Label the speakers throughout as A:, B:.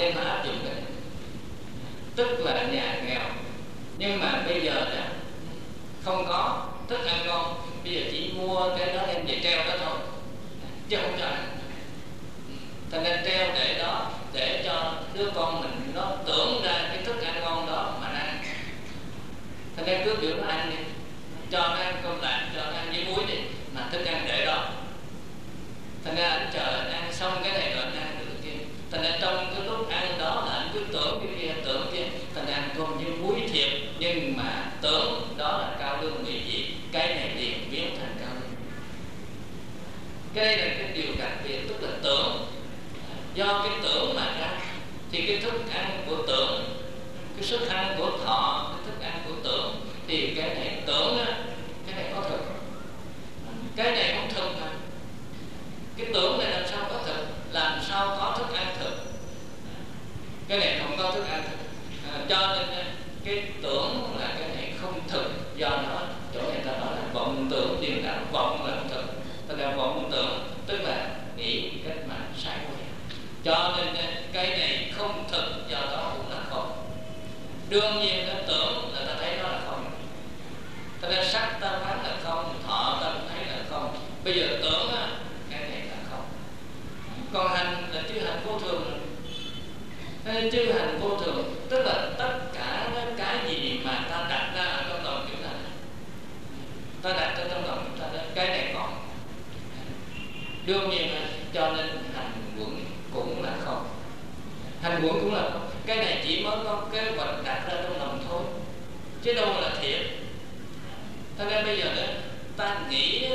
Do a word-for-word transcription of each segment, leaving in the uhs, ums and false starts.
A: nên phải áp dụng cái này. Tức là nhà nghèo nhưng mà bây giờ đó không có thức ăn ngon, bây giờ chỉ mua cái đó đem về treo đó thôi, chứ không cho ăn. Thành nên treo để đó để cho đứa con mình nó tưởng ra cái thức ăn ngon đó mà nó ăn. Thành nên cứ biểu nó ăn đi, cho nó ăn cơm lạnh, cho nó ăn với muối đi, mà thức ăn để đó. Thành ra anh chờ anh ăn xong cái này rồi anh ăn được cái kia. Thành ra trong cái lúc ăn đó là anh cứ tưởng cái kia, tưởng cái kia. Thành ra ăn cơm với muối thiệt, nhưng mà tưởng đó là cao lương mỹ vị, cái này liền biến thành cao lương. Cái đây là cái điều đặc biệt, tức là tưởng. Do cái tưởng mà ra thì cái thức ăn của tưởng, cái sức ăn của thọ, cái thức ăn của tưởng, thì cái này tưởng á, cái này có thực, cái này không thực mà. Cái tưởng này làm sao có thực, làm sao có thức ăn thực, cái này không có thức ăn thực. À, cho nên cái tưởng là cái này không thực, do đó chỗ người ta nói là vọng tưởng điên đảo, vọng là không thực. Tức là vọng tưởng tức là nghĩ cách mà sai quay, cho nên cái này không thực, do đó cũng là không. Đương nhiên nó tưởng là ta thấy nó là không. Cho nên sắc ta phán là không, thọ ta cũng thấy là không. Bây giờ tưởng á, cái này là không. Còn hành là chư hành vô thường. Nên chư hành vô thường tức là tất cả cái gì mà ta đặt ra ở trong lòng chúng ta, ta đặt ra trong lòng chúng ta đó, cái này còn. Đương nhiên cho nên hành quẩn cũng là không. Hành quẩn cũng là không. Cái này chỉ mới có kế hoạch đặt ra trong lòng thôi, chứ đâu là thiệt. Cho nên bây giờ đó, ta nghĩ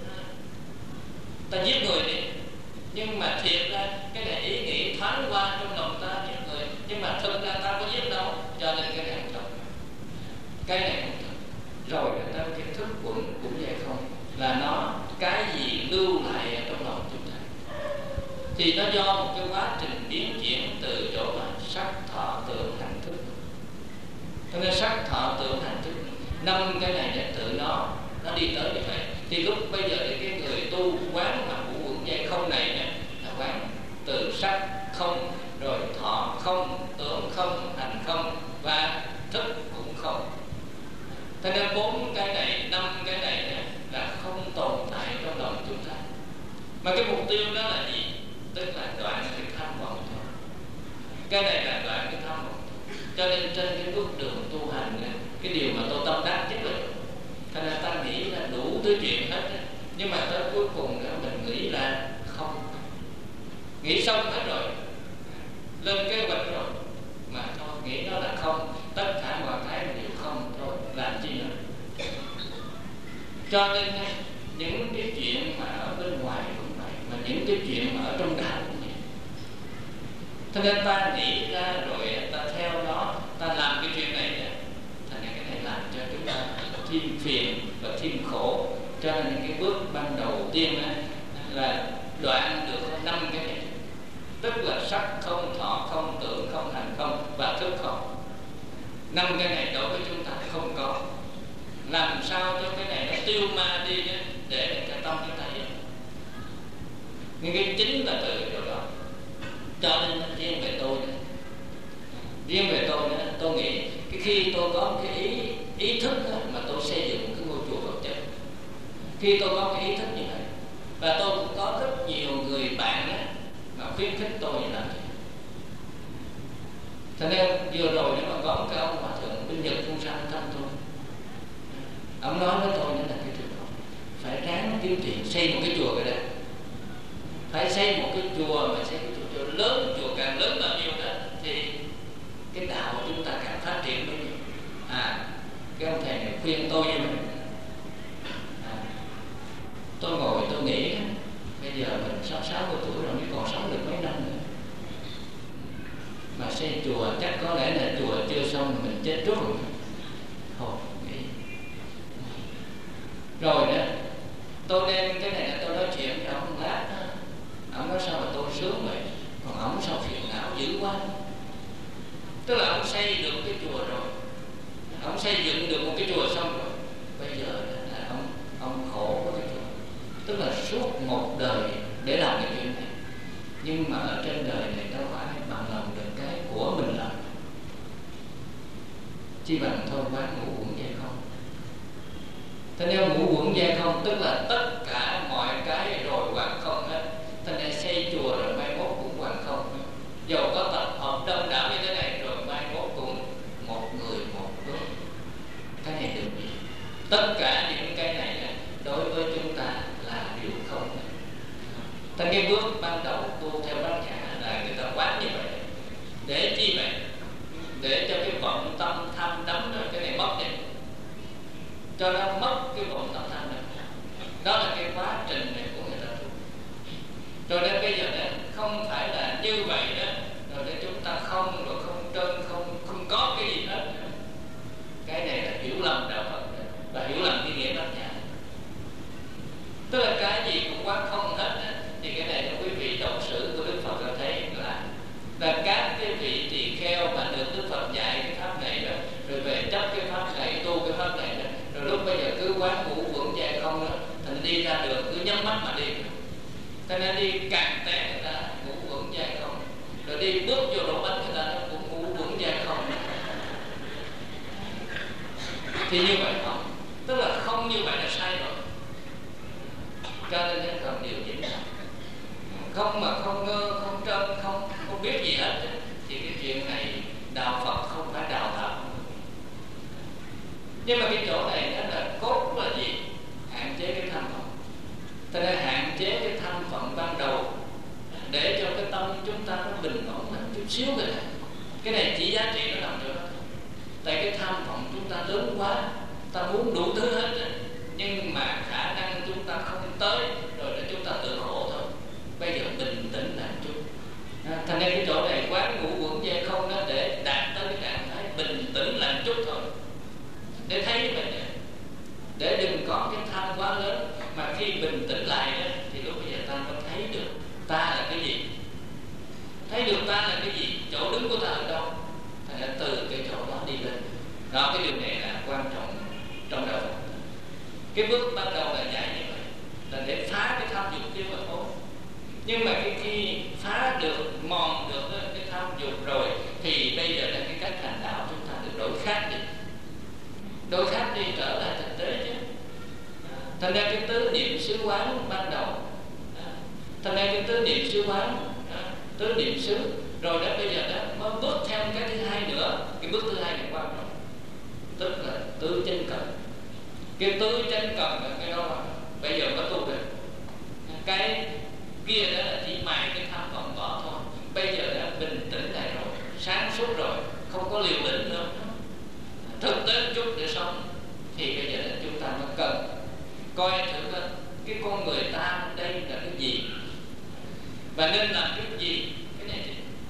A: ta giết người đi, nhưng mà thiệt ra cái này ý nghĩ thoáng qua trong lòng ta giết người, nhưng mà thực ra ta có giết đâu, cho nên cái này không thật. Cái này không thật. Rồi ta cái thức quẩn cũng vậy không, là nó cái gì lưu lại ở trong lòng chúng ta, thì nó do một cái quá trình biến chuyển từ chỗ mà sắc thọ tưởng hành thức. Cho nên sắc thọ tưởng hành thức, năm cái này để tự nó nó đi tới như vậy. Thì lúc bây giờ cái người tu quán mà ngũ uẩn dây không này nè, là quán từ sắc không, rồi thọ không, tưởng không, hành không, và thức cũng không. Cho nên bốn cái này, năm cái này nè, là không tồn tại trong lòng chúng ta. Mà cái mục tiêu đó là gì? Tức là đoạn cái tham vọng thôi. Cái này là đoạn cái tham vọng. Cho nên trên cái bước đường tu hành này, cái điều mà tôi tâm đắc nhất là, thành ra ta nghĩ là đủ thứ chuyện hết, nhưng mà tới cuối cùng đó mình nghĩ là không. Nghĩ xong hết rồi, lên kế hoạch rồi, mà thôi nghĩ nó là không, tất cả mọi cái đều không thôi, làm chi nữa. Cho nên những cái chuyện mà ở bên ngoài cũng vậy, mà những cái chuyện mà ở trong đạo cũng vậy. Cho nên ta nghĩ ra rồi ta theo đó, ta làm cái chuyện này, thành ra cái này làm cho chúng ta thêm phiền và thêm khổ. Cho nên cái bước ban đầu tiên là đoạn được năm cái này, tức là sắc không, thọ không, tưởng không, hành không và thức không. Năm cái này đối với chúng ta không có. Làm sao cho cái này nó tiêu ma đi để cái tâm chúng ta hiểu. Nhưng cái chính là từ cái điều đó. Cho nên riêng về tôi này, riêng về tôi này, tôi nghĩ cái khi tôi có cái ý ý thức đó, mà tôi xây dựng cái ngôi chùa Phật chất, khi tôi có cái ý thức như vậy, và tôi cũng có rất nhiều người bạn đó, mà khuyến khích tôi như làm vậy. Cho nên vừa rồi nếu mà có một cái ông hòa thượng bên Nhật cũng sang thăm tôi, ông nói với tôi nữa là cái trường hợp phải ráng kiếm tiền xây một cái chùa cái đấy, phải xây một cái chùa, mà xây cái chùa, chùa lớn, chùa càng lớn bao nhiêu đó thì cái đạo của chúng ta càng phát triển bấy nhiêu. À, cái ông thầy này khuyên tôi như vậy. À, tôi ngồi tôi nghĩ bây giờ mình sáu sáu mươi tuổi rồi, mới còn sống được mấy năm nữa, mà xây chùa chắc có lẽ là chùa chưa xong mình chết trước rồi. Thôi nghĩ rồi đó, tôi đem cái này là tôi nói chuyện với ông lát đó. Ông nói sao mà tôi sướng vậy, còn ông sao phiền não dữ quá. Tức là ông xây được cái chùa rồi, ông xây dựng được một cái chùa xong rồi, bây giờ là ông ông khổ với cái chùa. Tức là suốt một đời để làm cái chuyện này, Nhưng mà ở trên đời này đâu có ai bằng lòng được cái của mình làm, chỉ bằng thôi quán ngũ uẩn dây không. Thế nếu ngũ uẩn dây không tức là tất cả mọi cái rồi hoàn không hết. Thế nên xây chùa rồi mai mốt cũng hoàn không. Dầu có tập hợp đông đảo như thế này rồi mai mốt cũng một người một bước. Cái này được gì? Tất cả những cái này đối với chúng ta là điều không. Thế cái bước ban đầu tu theo bát nhã là người ta quán như vậy. Để chi vậy? Để cho cái vọng tâm tham đắm rồi cái này mất đi, cho nó mất cái vọng tâm tham đắm. Đó là cái quá trình này của người ta tu. Rồi đến bây giờ đó, không phải là như vậy đó, rồi để chúng ta không, rồi không trơn, không không có cái gì hết. Cái này là hiểu lầm đạo Phật đó, và hiểu lầm cái nghĩa bát nhã. Tức là cái gì cũng quá không hết đó. Thì cái này quý vị đọc sử của Đức Phật đã thấy là là các cái vị tỳ kheo mà được Đức Phật dạy cái pháp này đó, rồi về chấp cái pháp này, tu cái pháp này đó, rồi lúc bây giờ cứ quán ngũ uẩn dây không đó, thành đi ra đường cứ nhắm mắt mà đi. Cho nên đi càng té người ta ngũ uẩn dây không, rồi đi bước vô lỗ bánh người ta nó cũng ngũ uẩn dây không. Thì như vậy không, tức là không như vậy là sai rồi. Cho nên nó còn điều chỉnh không mà không ngơ, không trơn, không không biết gì hết thì cái chuyện này đạo Phật không phải đào tạo. Nhưng mà cái chỗ này đó là cốt là gì? Hạn chế cái tham vọng. Cho nên hạn chế cái tham vọng ban đầu để cho cái tâm chúng ta nó bình ổn một chút xíu rồi này. Cái này chỉ giá trị nó nằm chỗ đó thôi. Tại cái tham vọng chúng ta lớn quá, ta muốn đủ thứ hết rồi, nhưng mà khả năng chúng ta không tới, rồi để chúng ta tự khổ thôi. Bây giờ bình tĩnh lại chút. À, thành ra cái chỗ này quán ngũ uẩn dây không đó để đạt tới cái trạng thái bình tĩnh lại chút thôi, để thấy như vậy, để đừng có cái tham quá lớn. Mà khi bình tĩnh lại đó, thì lúc bây giờ ta mới thấy được ta là cái gì, thấy được ta là cái gì, chỗ đứng của ta ở đâu. Thành ra từ cái chỗ đó đi lên. Đó, cái điều này là quan trọng trong đạo Phật. Cái bước ban đầu là dạy như vậy, là để phá cái tham dục kia mà thôi. Nhưng mà cái khi phá được, mòn được cái tham dục rồi, thì bây giờ là cái cách hành đạo chúng ta được đổi khác đi, đổi khác đi, trở lại thực tế chứ. Thành ra cái tứ niệm xứ quán ban đầu, thành ra cái tứ niệm xứ quán, tứ niệm xứ, rồi đó bây giờ đó mới bước theo cái thứ hai nữa. Cái bước thứ hai là quan trọng, tức là tứ chánh cần. Cái tứ chánh cần là cái đó, bây giờ có tu được. Cái kia đó là chỉ mài cái tham vọng bỏ thôi. Bây giờ đã bình tĩnh lại rồi, sáng suốt rồi, không có liều lĩnh nữa, thực tế chút để sống. Thì bây giờ là chúng ta mới cần coi thử coi cái con người ta đây là cái gì, và nên làm cái gì. Cái này thì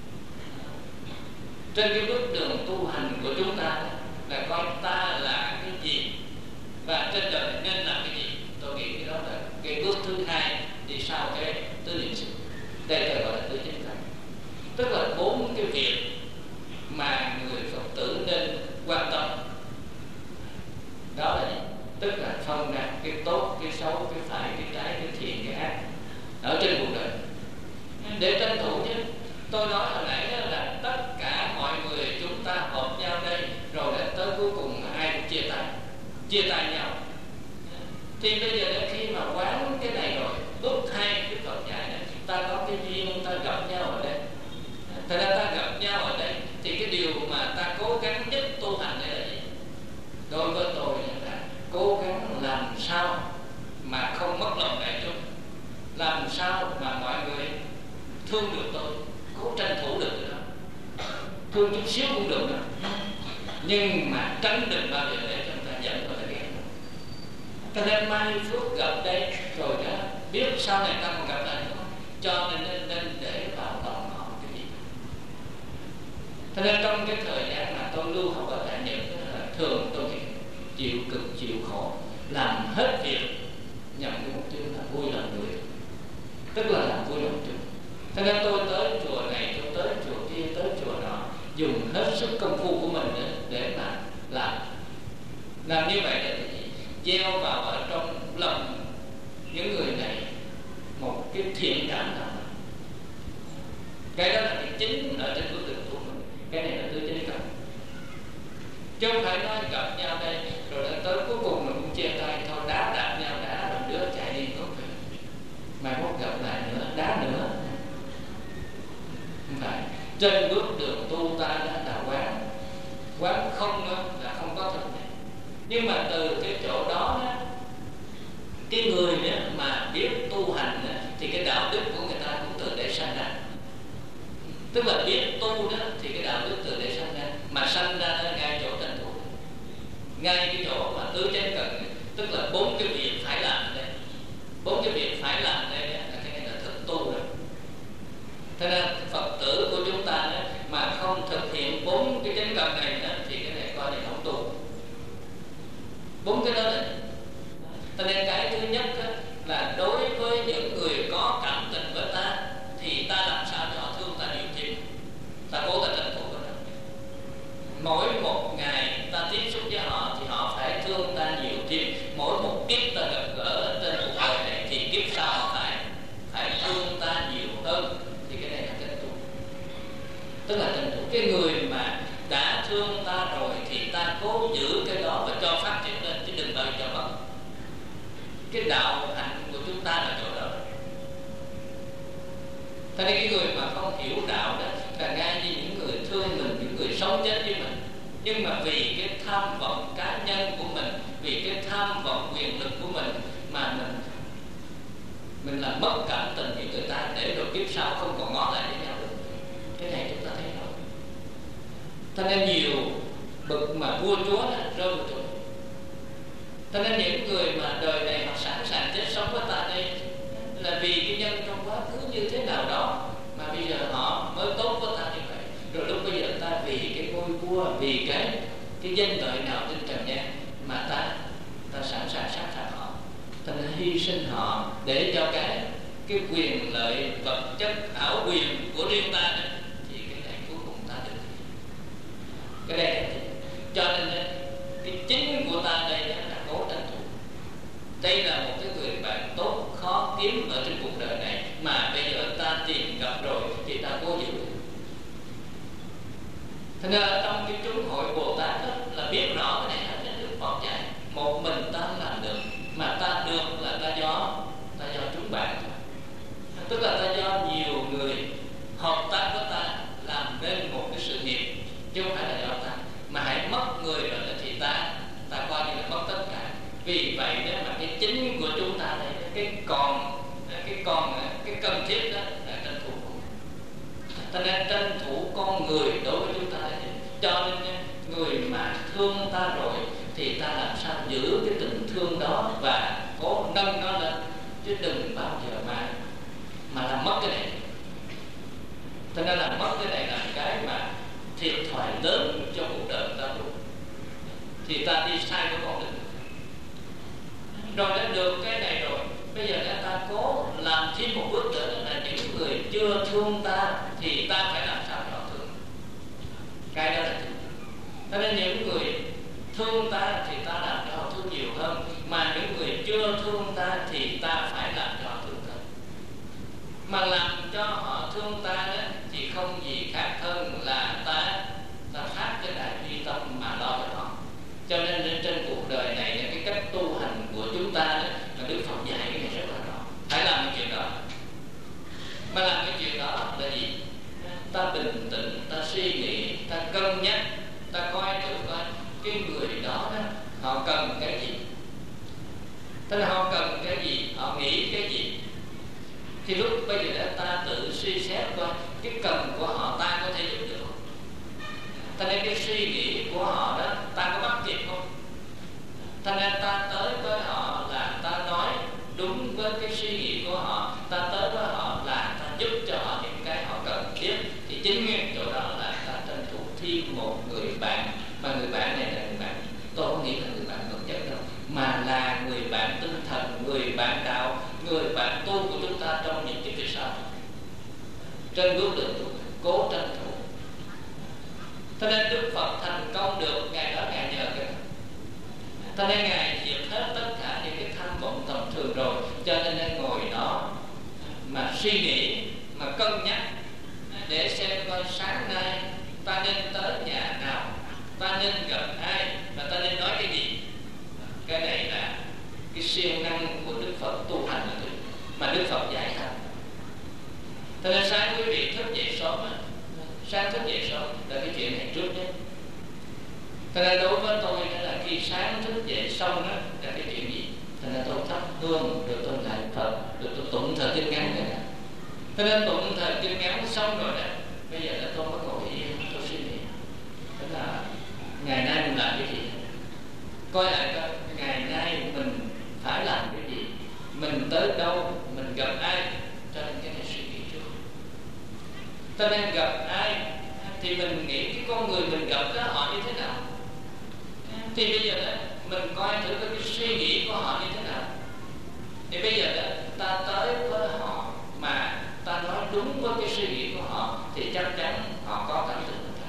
A: trên cái bước đường tu hành của chúng ta là coi ta là cái gì, và trên đời nên làm cái gì. Tôi nghĩ cái đó là cái bước thứ hai đi sau cái tứ niệm xứ. Đây tôi gọi là tứ chánh cần. Tức là bốn cái việc mà người Phật tử nên quan tâm. Đó là gì? Tức là phân ra cái tốt, cái xấu, cái phải, cái trái, cái thiện, cái ác ở trên cuộc đời để tranh thủ chứ. Tôi nói hồi nãy là tất cả mọi người chúng ta hợp nhau đây, rồi đến tới cuối cùng ai cũng chia tay, chia tay nhau. Thì bây giờ đến khi mà quán cái này rồi, bước hai cái Phật dạy này, ta có cái duyên ta gặp nhau ở đây. Thật ra ta gặp nhau ở đây thì cái điều mà ta cố gắng nhất tu hành đây là gì? Đối với tôi là cố gắng làm sao mà không mất lòng đại chúng, làm sao mà mọi người thương được tôi, cố tranh thủ được cái đó, thương chút xíu cũng được đó, nhưng mà tránh đừng bao giờ để cho người ta giận người ta ghét. Cho nên mai phước gặp đây rồi đó, biết sau này ta còn gặp lại nữa, cho nên nên, nên để vào lòng họ cái gì. Cho nên trong cái thời gian mà tôi lưu học ở Đại Nhật là thường tôi chịu cực chịu khổ, làm hết việc nhằm cái mục tiêu là vui lòng người, tức là làm vui lòng chúng. Cho nên tôi tới chùa này, tôi tới chùa kia, tới chùa nọ, dùng hết sức công phu của mình để, để mà làm. Làm như vậy để gieo vào ở trong lòng những người này một cái thiện cảm nào, Cái đó là cái chính ở trên bước đường tu mình. Cái này là tứ chính cần. Chứ không phải nói gặp nhau đây rồi đến tới cuối cùng mình cũng chia tay thôi, đá đạp nhau đá rồi đứa chạy đi không phải. Mai mốt gặp lại nữa đá nữa. Không phải. Trên bước đường tu ta đã là quán. Quán không đó, là không có thực này. Nhưng mà từ cái chỗ đó, đó cái người đó mà biết tu hành đó, thì cái đạo đức của người ta cũng từ để sanh ra. Tức là biết tu đó thì cái đạo đức từ để sanh ra. Mà sanh ra đó ngay chỗ tranh thủ, ngay cái chỗ mà tứ chánh cần, tức là bốn cái việc phải làm ở đây. Bốn cái việc phải làm ở đây là cái này là thực tu rồi. Thế nên Phật tử của chúng ta đó, mà không thực hiện bốn cái chánh cần này đó, thì cái này coi như không tu. Bốn cái đó là, cho nên cái thứ nhất đó, là đối với những người có cảm tình với ta thì ta làm sao cho họ thương ta nhiều thêm, ta cố ta tranh thủ với nó. Mỗi một ngày ta tiếp xúc với họ thì họ phải thương ta nhiều thêm. Mỗi một kiếp ta gặp gỡ trên cuộc đời này thì kiếp sau họ phải phải thương ta nhiều hơn. Thì cái này là tranh thủ. Tức là tranh thủ. Cái người mà đã thương ta rồi thì ta cố giữ cái đó và cho phát triển lên, chứ đừng bao giờ cho mất. Cái đạo hạnh của chúng ta là chỗ đó. Thế nên cái người mà không hiểu đạo đó là ngay như những người thương mình, những người sống chết với mình, nhưng mà vì cái tham vọng cá nhân của mình, vì cái tham vọng quyền lực của mình mà mình mình làm mất cảm tình với người ta, để rồi kiếp sau không còn ngó lại với nhau được. Cái này chúng ta thấy rồi. Cho nên nhiều bậc mà vua chúa đó rơi vào chỗ. Cho nên những người mà đời này họ sẵn sàng chết sống với ta đây là vì cái nhân trong quá khứ như thế nào đó mà bây giờ họ mới tốt với ta như vậy. Rồi lúc bây giờ ta vì cái ngôi vua, vì cái cái danh lợi nào trên trần gian mà ta ta sẵn sàng sát hại họ, ta nên hy sinh họ để cho cái cái quyền lợi vật chất ảo quyền của riêng ta đó, thì cái này cuối cùng ta được. Cái đây là cho nên cái chính của ta đây là cố tranh thủ. Đây là một cái người bạn tốt khó kiếm ở trên cuộc đời này mà bây giờ ta tìm gặp rồi thì ta cố giữ. Thế nên trong cái chúng hội Bồ Tát đó, là biết rõ cái này là được Phật dạy. Một mình ta làm được, mà ta được là ta do ta do chúng bạn thôi. Tức là ta do nhiều người hợp tác với ta làm nên một cái sự nghiệp, chứ không phải là do ta. Mà hãy mất người rồi thì ta ta coi như là mất tất cả. Vì vậy đó mà cái chính của chúng ta đây, cái còn cái còn cái cần thiết đó là tranh thủ. Ta nên tranh thủ con người đối với chúng ta đây. Cho nên người mà thương ta rồi thì ta làm sao giữ cái tình thương đó và cố nâng nó lên, chứ đừng bao giờ mà mà làm mất cái này. Cho nên làm mất cái này là cái mà thiệt thòi lớn cho cuộc đời ta luôn. Thì ta đi sai cái con đường rồi đã được cái này rồi, bây giờ ta cố làm thêm một bước nữa là những người chưa thương ta thì ta phải làm sao cho thương. Cái đó là thương. Cho nên những người thương ta thì ta làm cho họ thương nhiều hơn, mà những người chưa thương ta thì ta phải làm cho họ thương hơn. Mà làm cho họ thương ta đó thì không gì khác hơn là ta ta phát cái đại duy tâm mà lo cho họ. Cho nên trên cuộc đời này cái cách tu hành của chúng ta đó, là Đức Phật dạy cái này rất là rõ. Phải làm cái chuyện đó. Mà làm cái chuyện đó là gì? Ta bình tĩnh, ta suy nghĩ, ta cân nhắc, ta coi thử coi cái người đó, đó họ cần cái gì. Tức là họ cần cái gì, họ nghĩ cái gì. Thì lúc bây giờ ta tự suy xét coi cái cần của họ ta có thể giúp được không? Cho nên cái suy nghĩ của họ đó ta có bắt kịp không? Cho nên ta tới với họ là ta nói đúng với cái suy nghĩ của họ, ta tới với họ là ta giúp cho họ những cái họ cần thiết. Thì chính nguyên chỗ đó là ta tranh thủ thêm một người bạn, mà người bạn này là người bạn, tôi không nghĩ là người bạn vật chất đâu, mà là người bạn tinh thần, người bạn đạo, người bạn tu của chúng ta trong những cái việc sau. Trên bước đường tu cố tranh thủ. Cho nên Đức Phật thành công được ngày đó Ngài nhờ cái. Cho nên Ngài diệt hết tất cả những cái tham vọng tầm thường rồi, cho nên Ngài ngồi đó mà suy nghĩ, mà cân nhắc để để xem coi sáng nay ta nên tới nhà nào, ta nên gặp ai, và ta nên nói cái gì. Cái này là cái siêng năng của Đức Phật tu hành mà Đức Phật giải thích. Cho nên sáng quý vị thức dậy sớm, sáng thức dậy sớm là cái chuyện này trước nhất. Cho nên đối với tôi đó là khi sáng thức dậy xong đó là cái chuyện gì? Cho nên tôi thắp hương, được tôi lại Phật, được tôi tụng thời kinh ngắn rồi đó. Cho nên tụng thời kinh ngắn xong rồi đó, bây giờ là tôi mới ngồi yên, tôi suy nghĩ. Đó là ngày nay mình làm cái gì? Coi lại coi ngày nay mình phải làm cái gì, mình tới đâu, mình gặp ai. Cho nên cái này suy nghĩ trước. Cho nên gặp ai thì mình nghĩ cái con người mình gặp đó họ như thế nào. Thì bây giờ đó mình coi thử cái suy nghĩ của họ như thế nào. Thì bây giờ đó ta tới với họ mà ta nói đúng với cái suy nghĩ của họ thì chắc chắn họ có cảm tình của ta.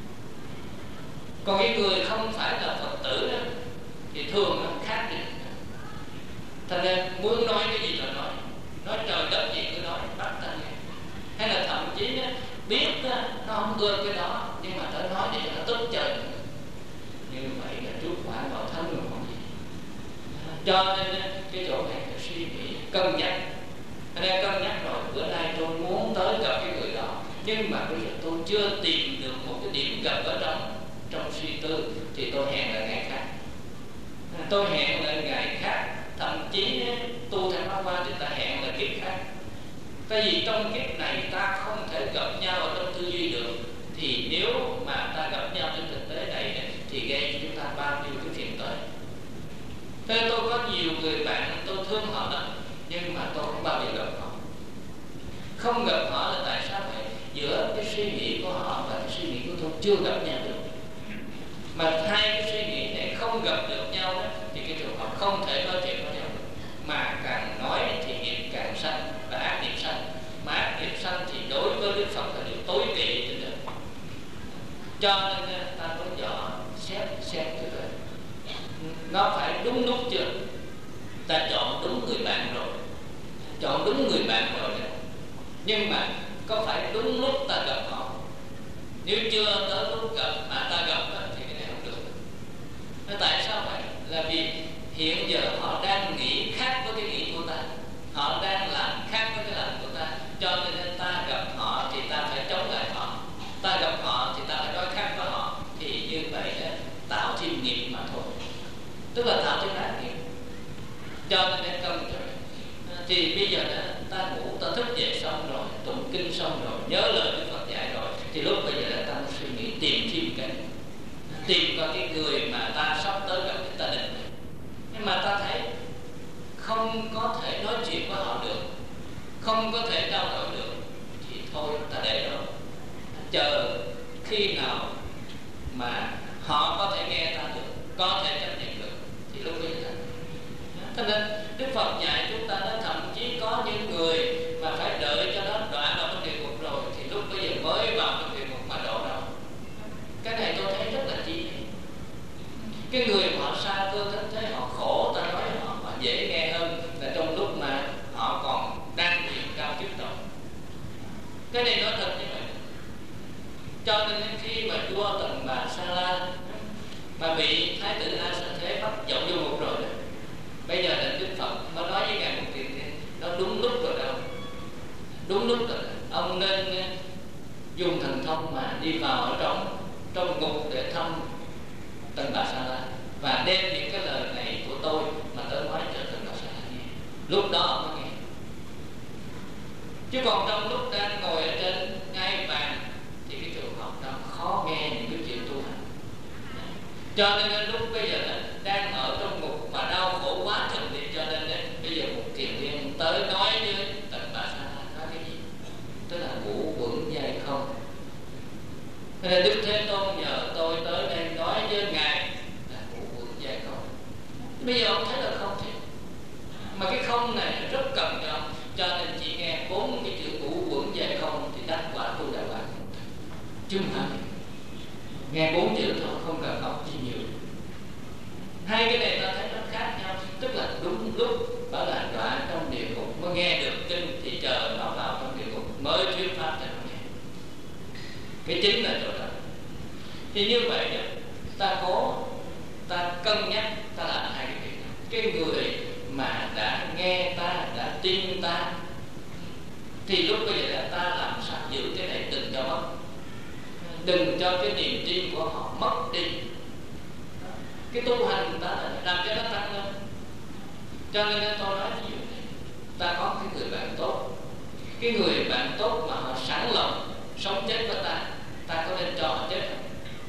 A: Còn cái người không phải là Phật tử đó thì thường nó khác đi. Thành nên muốn nói cái gì là nói, nói trời đất gì cứ nói, bắt ta nghe. Hay là thậm chí đó, biết đó, nó không ưa cái đó nhưng mà ta nói để cho nó tức trời. Như vậy là trước quả vào thân rồi không gì. Cho nên cái chỗ này phải suy nghĩ, cân nhắc. Nên cân nhắc rồi, bữa nay tôi muốn tới gặp cái người đó, nhưng mà bây giờ tôi chưa tìm được một cái điểm gặp ở trong trong suy tư, thì tôi hẹn là ngày khác. Tôi hẹn là ngày khác, thậm chí tu theo pháp qua thì ta hẹn là kiếp khác. Tại vì trong kiếp này ta không thể gặp nhau ở trong tư duy được, thì nếu mà ta gặp nhau trên thực tế này thì gây cho chúng ta bao nhiêu cái phiền toái. Thế tôi có nhiều người bạn tôi thương họ lắm, nhưng mà tôi không bao giờ gặp họ. Không gặp họ là tại sao vậy? Giữa cái suy nghĩ của họ và cái suy nghĩ của tôi chưa gặp nhau được. Mà hai cái suy nghĩ này không gặp được nhau đó, thì cái trường hợp không thể nói chuyện với nhau được. Mà càng nói thì nghiệp càng sanh và ác nghiệp sanh. Mà ác nghiệp sanh thì đối với Đức Phật là điều tối kỵ trên đời. Cho nên ta nói dò xét xét cái đời nó phải đúng lúc chưa. Ta chọn đúng người bạn rồi, chọn đúng người bạn rồi đó. Nhưng mà có phải đúng lúc ta gặp họ? Nếu chưa tới lúc gặp mà ta gặp đó, thì cái này không được. Nó tại sao vậy? Là vì hiện giờ họ đang nghĩ khác với cái nghĩ của ta, họ đang làm khác với cái làm của ta. Cho nên ta gặp họ thì ta phải chống lại họ, ta gặp họ thì ta phải nói khác với họ. Thì như vậy đó, tạo thêm nghiệp mà thôi, tức là tạo thêm ác nghiệp. Cho nên cần cho thì bây giờ đó, ta ngủ, ta thức dậy xong rồi, tụng kinh xong rồi, nhớ lời Đức Phật dạy rồi, thì lúc bây giờ là ta muốn suy nghĩ tìm thêm cái, tìm coi cái người mà ta sắp tới gặp cái ta định. Nhưng mà ta thấy không có thể nói chuyện với họ được, không có thể trao đổi được, thì thôi ta để đó, chờ khi nào mà họ có thể nghe ta được, có thể chấp nhận được, thì lúc bây giờ. Cho nên Đức Phật dạy chúng ta đó, thậm chí có những người mà phải đợi cho nó đoạn vào trong địa ngục rồi thì lúc bây giờ mới vào trong địa ngục mà độ đâu. Cái này tôi thấy rất là chi. Cái người mà họ xa cơ thánh thế, họ khổ, ta nói họ, họ dễ nghe hơn là trong lúc mà họ còn đang quyền cao chức trọng. Cái này nói thật như vậy. Cho nên khi mà vua Tần Bà Sa La mà bị Thái tử A Sa Thế bắt dọn vô ngục rồi đó, bây giờ là Đức Phật mới nói với Ngài Một Kiền Liên, nó đúng lúc rồi đâu, đúng lúc rồi. Ông nên dùng thần thông mà đi vào ở trong trong ngục để thăm Tần Bà Sa La và đem những cái lời này của tôi mà tới nói cho Tần Bà Sa La nghe. Lúc đó ông mới nghe. Chứ còn trong lúc đang ngồi ở trên ngai vàng thì cái trường hợp đó khó nghe những cái chuyện tu hành. Cho nên đến lúc bây giờ đang ở trong ngục mà đau khổ quá chừng thì cho nên đấy, bây giờ Một Kiền Liên tới nói với Tần Bà Sa La nói cái gì? Tức là ngủ vững dây không. Thế nên Đức Thế Tôn nhờ tôi tới đây nói với Ngài là ngủ vững dây không. Bây giờ ông thấy là không thì mà cái không này rất cần cho ông. Cho nên chỉ nghe bốn cái chữ ngủ vững dây không thì đắc quả tu đạo quả. Chứ không phải nghe bốn chữ thôi, không cần học gì nhiều. Hai cái này ta thấy nó khác nhau. Tức là đúng lúc bảo là đọa trong địa ngục mới nghe được kinh, thì chờ nó vào trong địa ngục mới thuyết pháp cho nó nghe. Cái chính là chỗ đó. Thì như vậy ta cố, ta cân nhắc, ta làm hai cái việc đó. Cái người mà đã nghe ta, đã tin ta, thì lúc bây giờ ta làm sao giữ cái này đừng cho mất, đừng cho cái niềm tin của họ mất đi. Cái tu hành ta là làm cho nó tăng lên. Cho nên tôi nói ví dụ này, ta có cái người bạn tốt, cái người bạn tốt mà họ sẵn lòng sống chết với ta, ta có nên cho họ chết không?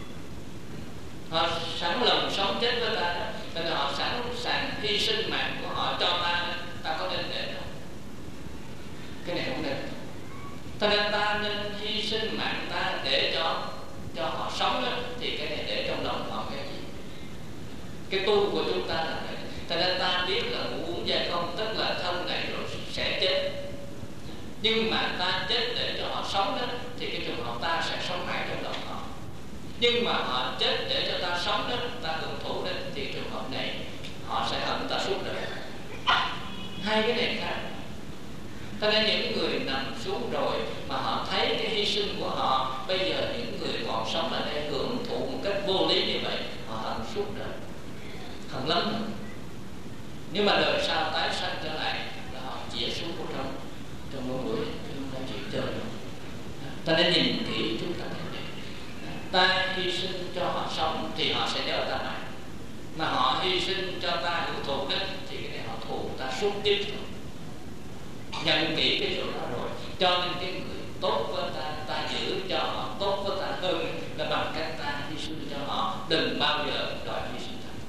A: Họ sẵn lòng sống chết với ta đó, nên là họ sẵn sàng hy sinh mạng của họ cho ta, ta có nên để không? Cái này không nên. Cho nên ta nên hy sinh mạng ta để cho cho họ sống đó, thì cái này để trong lòng họ cái gì? Cái tu của chúng ta là vậy. Cho nên ta biết là ngủ uống giai không, tức là thân này rồi sẽ chết. Nhưng mà ta chết để cho họ sống đó, thì cái trường hợp ta sẽ sống mãi trong lòng họ. Nhưng mà họ chết để cho ta sống đó, ta hưởng thụ đó, thì trường hợp này họ sẽ hận ta suốt đời. Hai cái này khác. Cho nên những người nằm xuống rồi mà họ thấy cái hy sinh của họ, bây giờ những người còn sống ở đây hưởng thụ một cách vô lý như vậy, họ hận suốt đời, hận lắm rồi. Nhưng mà đời sau tái sanh trở lại là họ chĩa xuống của trong trong một buổi chúng ta chỉ chơi rồi. Ta nên nhìn kỹ chúng ta thấy đây. Ta hy sinh cho họ sống thì họ sẽ nhớ ta mãi, mà họ hy sinh cho ta hưởng thụ đó thì cái này họ thù ta suốt tiếp thôi. Nhận kỹ cái chỗ đó rồi, cho nên cái người tốt với ta, ta giữ cho họ tốt với ta hơn là bằng cách ta hy sinh cho họ, đừng bao giờ đòi hy sinh ta.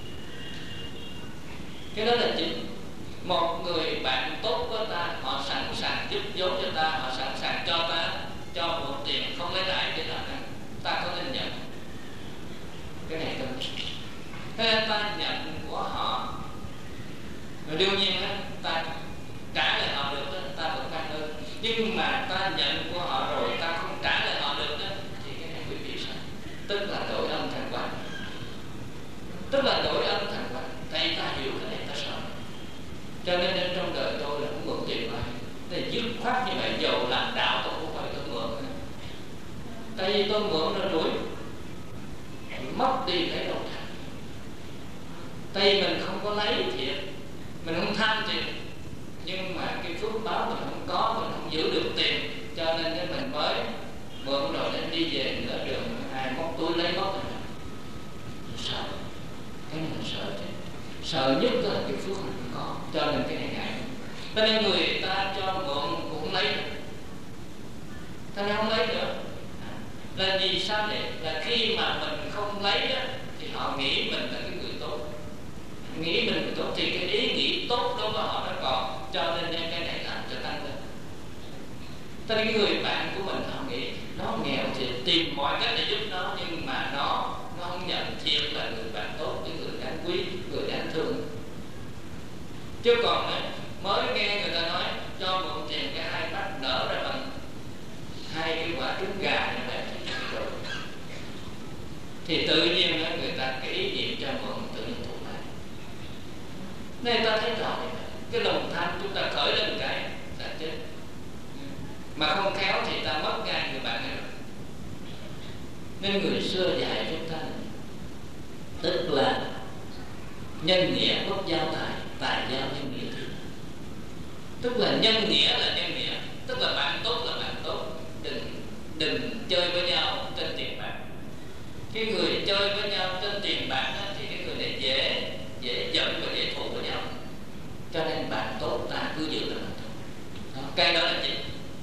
A: Cái đó là chính. Một người bạn tốt với ta, họ sẵn sàng giúp vốn cho ta, họ sẵn sàng cho ta, cho một tiền không lấy lại để làm ăn, ta có nên nhận? Cái này cần. Thế nên ta nhận của họ, rồi đương nhiên đó, ta trả lại họ được đó, ta vẫn càng hơn. Nhưng mà ta nhận của họ rồi, ta không trả lại họ được đó, thì cái này quý vị sao? Tức là đổi âm thành quan. Tức là đổi âm thành quan. Tại ta hiểu cái này ta sợ. Cho nên đến trong đời tôi là không mượn tiền ai. Để dứt khoát như vậy, dầu làm đạo tôi cũng phải tôi mượn. Tại vì tôi mượn rồi đuổi, mất đi lấy đâu thành. Tại vì mình không có lấy thiệt, mình không tham tiền, nhưng mà cái phước báo mình không có, mình không giữ được tiền, cho nên cái mình mới mượn rồi để đi về nửa đường ai móc túi lấy mất rồi. Sợ, cái này mình sợ chứ. Sợ nhất là cái phước mình không có, cho nên cái này ngại. Cho nên người ta cho mượn cũng không lấy được. Ta nên không lấy nữa. Là vì sao vậy? Là khi mà mình không lấy đó, thì họ nghĩ mình là cái người tốt. Nghĩ mình người tốt thì cái ý nghĩ tốt đối với họ nó còn, cho nên cái này làm cho tăng lên. Cho nên cái người bạn của mình họ nghĩ nó nghèo thì tìm mọi cách để giúp nó, nhưng mà nó nó không nhận thiệt là người bạn tốt, cái người đáng quý, người đáng thương. Chứ còn ấy, mới nghe người ta nói cho mượn tiền cái hai bát nở ra bằng hai cái quả trứng gà như vậy rồi, thì tự nhiên đó, người ta cái ý niệm cho mượn tự nhiên thuộc lại. Nên ta thấy rõ cái lòng tham chúng ta khởi lên cái là chết, mà không khéo thì ta mất ngay người bạn này rồi. Nên người xưa dạy chúng ta tức là nhân nghĩa bất giao tài, tài giao nhân nghĩa thì. Tức là nhân nghĩa là nhân nghĩa, tức là bạn tốt là bạn tốt, đừng đừng chơi với nhau trên tiền bạc. Cái người chơi với nhau trên tiền bạc đó, thì cái người này dễ dễ giận và dễ thù với nhau. Cho nên bạn tốt ta cứ giữ là bạn tốt. Đó, cái đó là chính.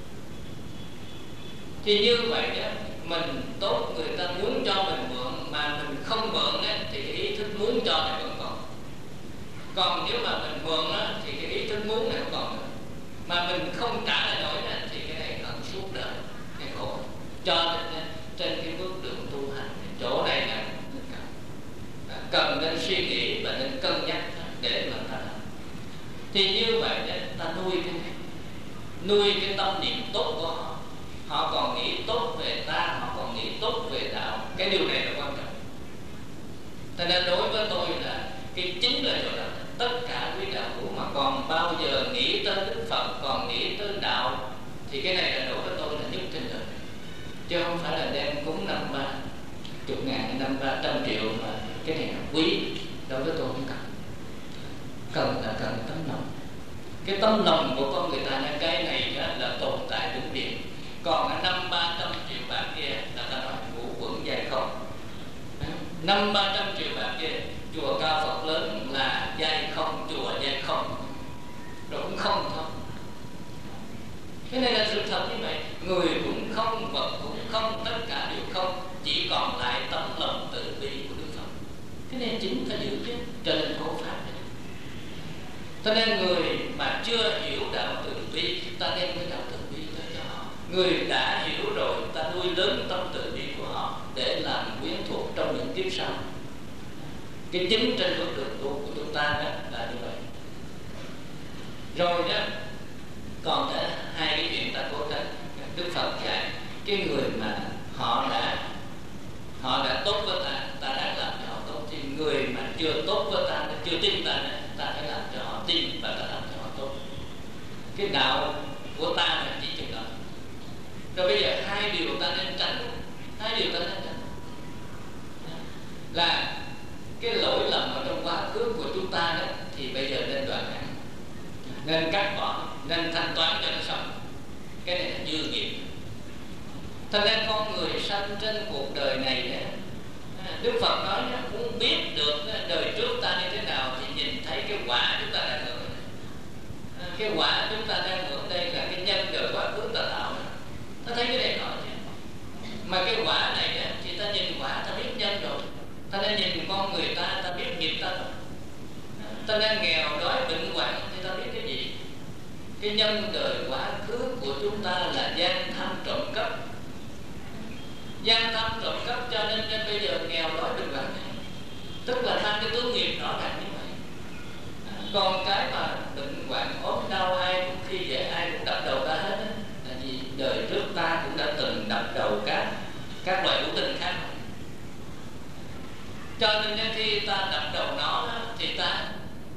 A: Thì như vậy đó, mình tốt người ta muốn cho mình mượn mà mình không mượn á, thì cái ý thức muốn cho này vẫn còn. Còn nếu mà mình mượn á, thì cái ý thức muốn này không còn nữa. Mà mình không trả lại nổi á, thì cái này hận suốt đời, cái khổ. Cho nên trên cái bước đường tu hành, chỗ này là cần nên suy nghĩ và nên cân nhắc để mà ta làm. Thì như vậy đó, ta nuôi cái này, nuôi cái tâm niệm tốt của họ. Họ còn nghĩ tốt về ta, họ còn nghĩ tốt về đạo. Cái điều này là quan trọng. Cho nên đối với tôi là cái chính là chỗ đó. Tất cả quý đạo hữu mà còn bao giờ nghĩ tới Đức Phật, còn nghĩ tới đạo, thì cái này là đối với tôi là nhất trên đời. chứ không phải là đem cúng năm ba chục ngàn, năm ba trăm triệu mà cái này là quý. Đối với tôi không cần. Cần là cần tấm lòng. Cái tấm lòng của con người ta là cái này đó, là tồn tại vĩnh viễn. Còn năm ba trăm triệu bạc kia là ta nói ngũ quẩn dài không. Năm ba trăm triệu bạc kia, chùa cao Phật lớn là dài không, chùa dài không, rồi cũng không thôi. Cái này là sự thật như vậy. Người cũng không, vật cũng không, tất cả đều không, chỉ còn lại tấm lòng từ bi của Đức Phật. Cái này chính phải giữ chứ, cho nên khổ pháp. Cho nên người mà chưa hiểu đạo từ bi, ta đem cái đạo từ bi tới cho họ. Người đã hiểu rồi, ta nuôi lớn tâm từ bi của họ để làm quyến thuộc trong những kiếp sau. Cái chính trên bước đường tu của chúng ta đó là như vậy. Rồi đó, còn đó, hai cái chuyện ta cố gắng. Đức Phật dạy cái người mà họ đã họ đã tốt với ta, ta đã làm cho họ tốt. Thì người mà chưa tốt với ta, chưa tin ta, ta phải làm cho họ tin và ta làm cho họ tốt. Cái đạo của ta là chỉ chừng đó. Rồi bây giờ hai điều ta nên tránh, hai điều ta nên tránh là cái lỗi lầm ở trong quá khứ của chúng ta đó, thì bây giờ nên đoạn hẳn, nên cắt bỏ, nên thanh toán cho nó xong. Cái này là dư nghiệp. Thật ra con người sanh trên cuộc đời này đó, Đức Phật nói đó, muốn biết được đời trước ta như thế nào thì nhìn thấy cái quả chúng ta đang hưởng. Cái quả chúng ta đang hưởng đây là cái nhân đời quá khứ ta tạo. Ta thấy cái này nổi chứ. Mà cái quả này đó, thì ta nhìn quả ta biết nhân rồi. Ta đang nhìn con người ta, ta biết nghiệp ta rồi. Ta đang nghèo đói bệnh hoạn thì ta biết cái gì? Cái nhân đời quá khứ của chúng ta là gian tham trộm cắp. Gian tham trộm cắp cho nên nhân bây giờ nghèo đói bệnh hoạn này. Tức là mang cái tướng nghiệp rõ ràng như vậy. Còn cái mà bệnh hoạn ốm đau ai cũng khi dễ ai cũng đập đầu ta hết. Là vì đời trước ta cũng đã từng đập đầu các các loại hữu tình khác. Cho nên khi ta đập đầu nó thì ta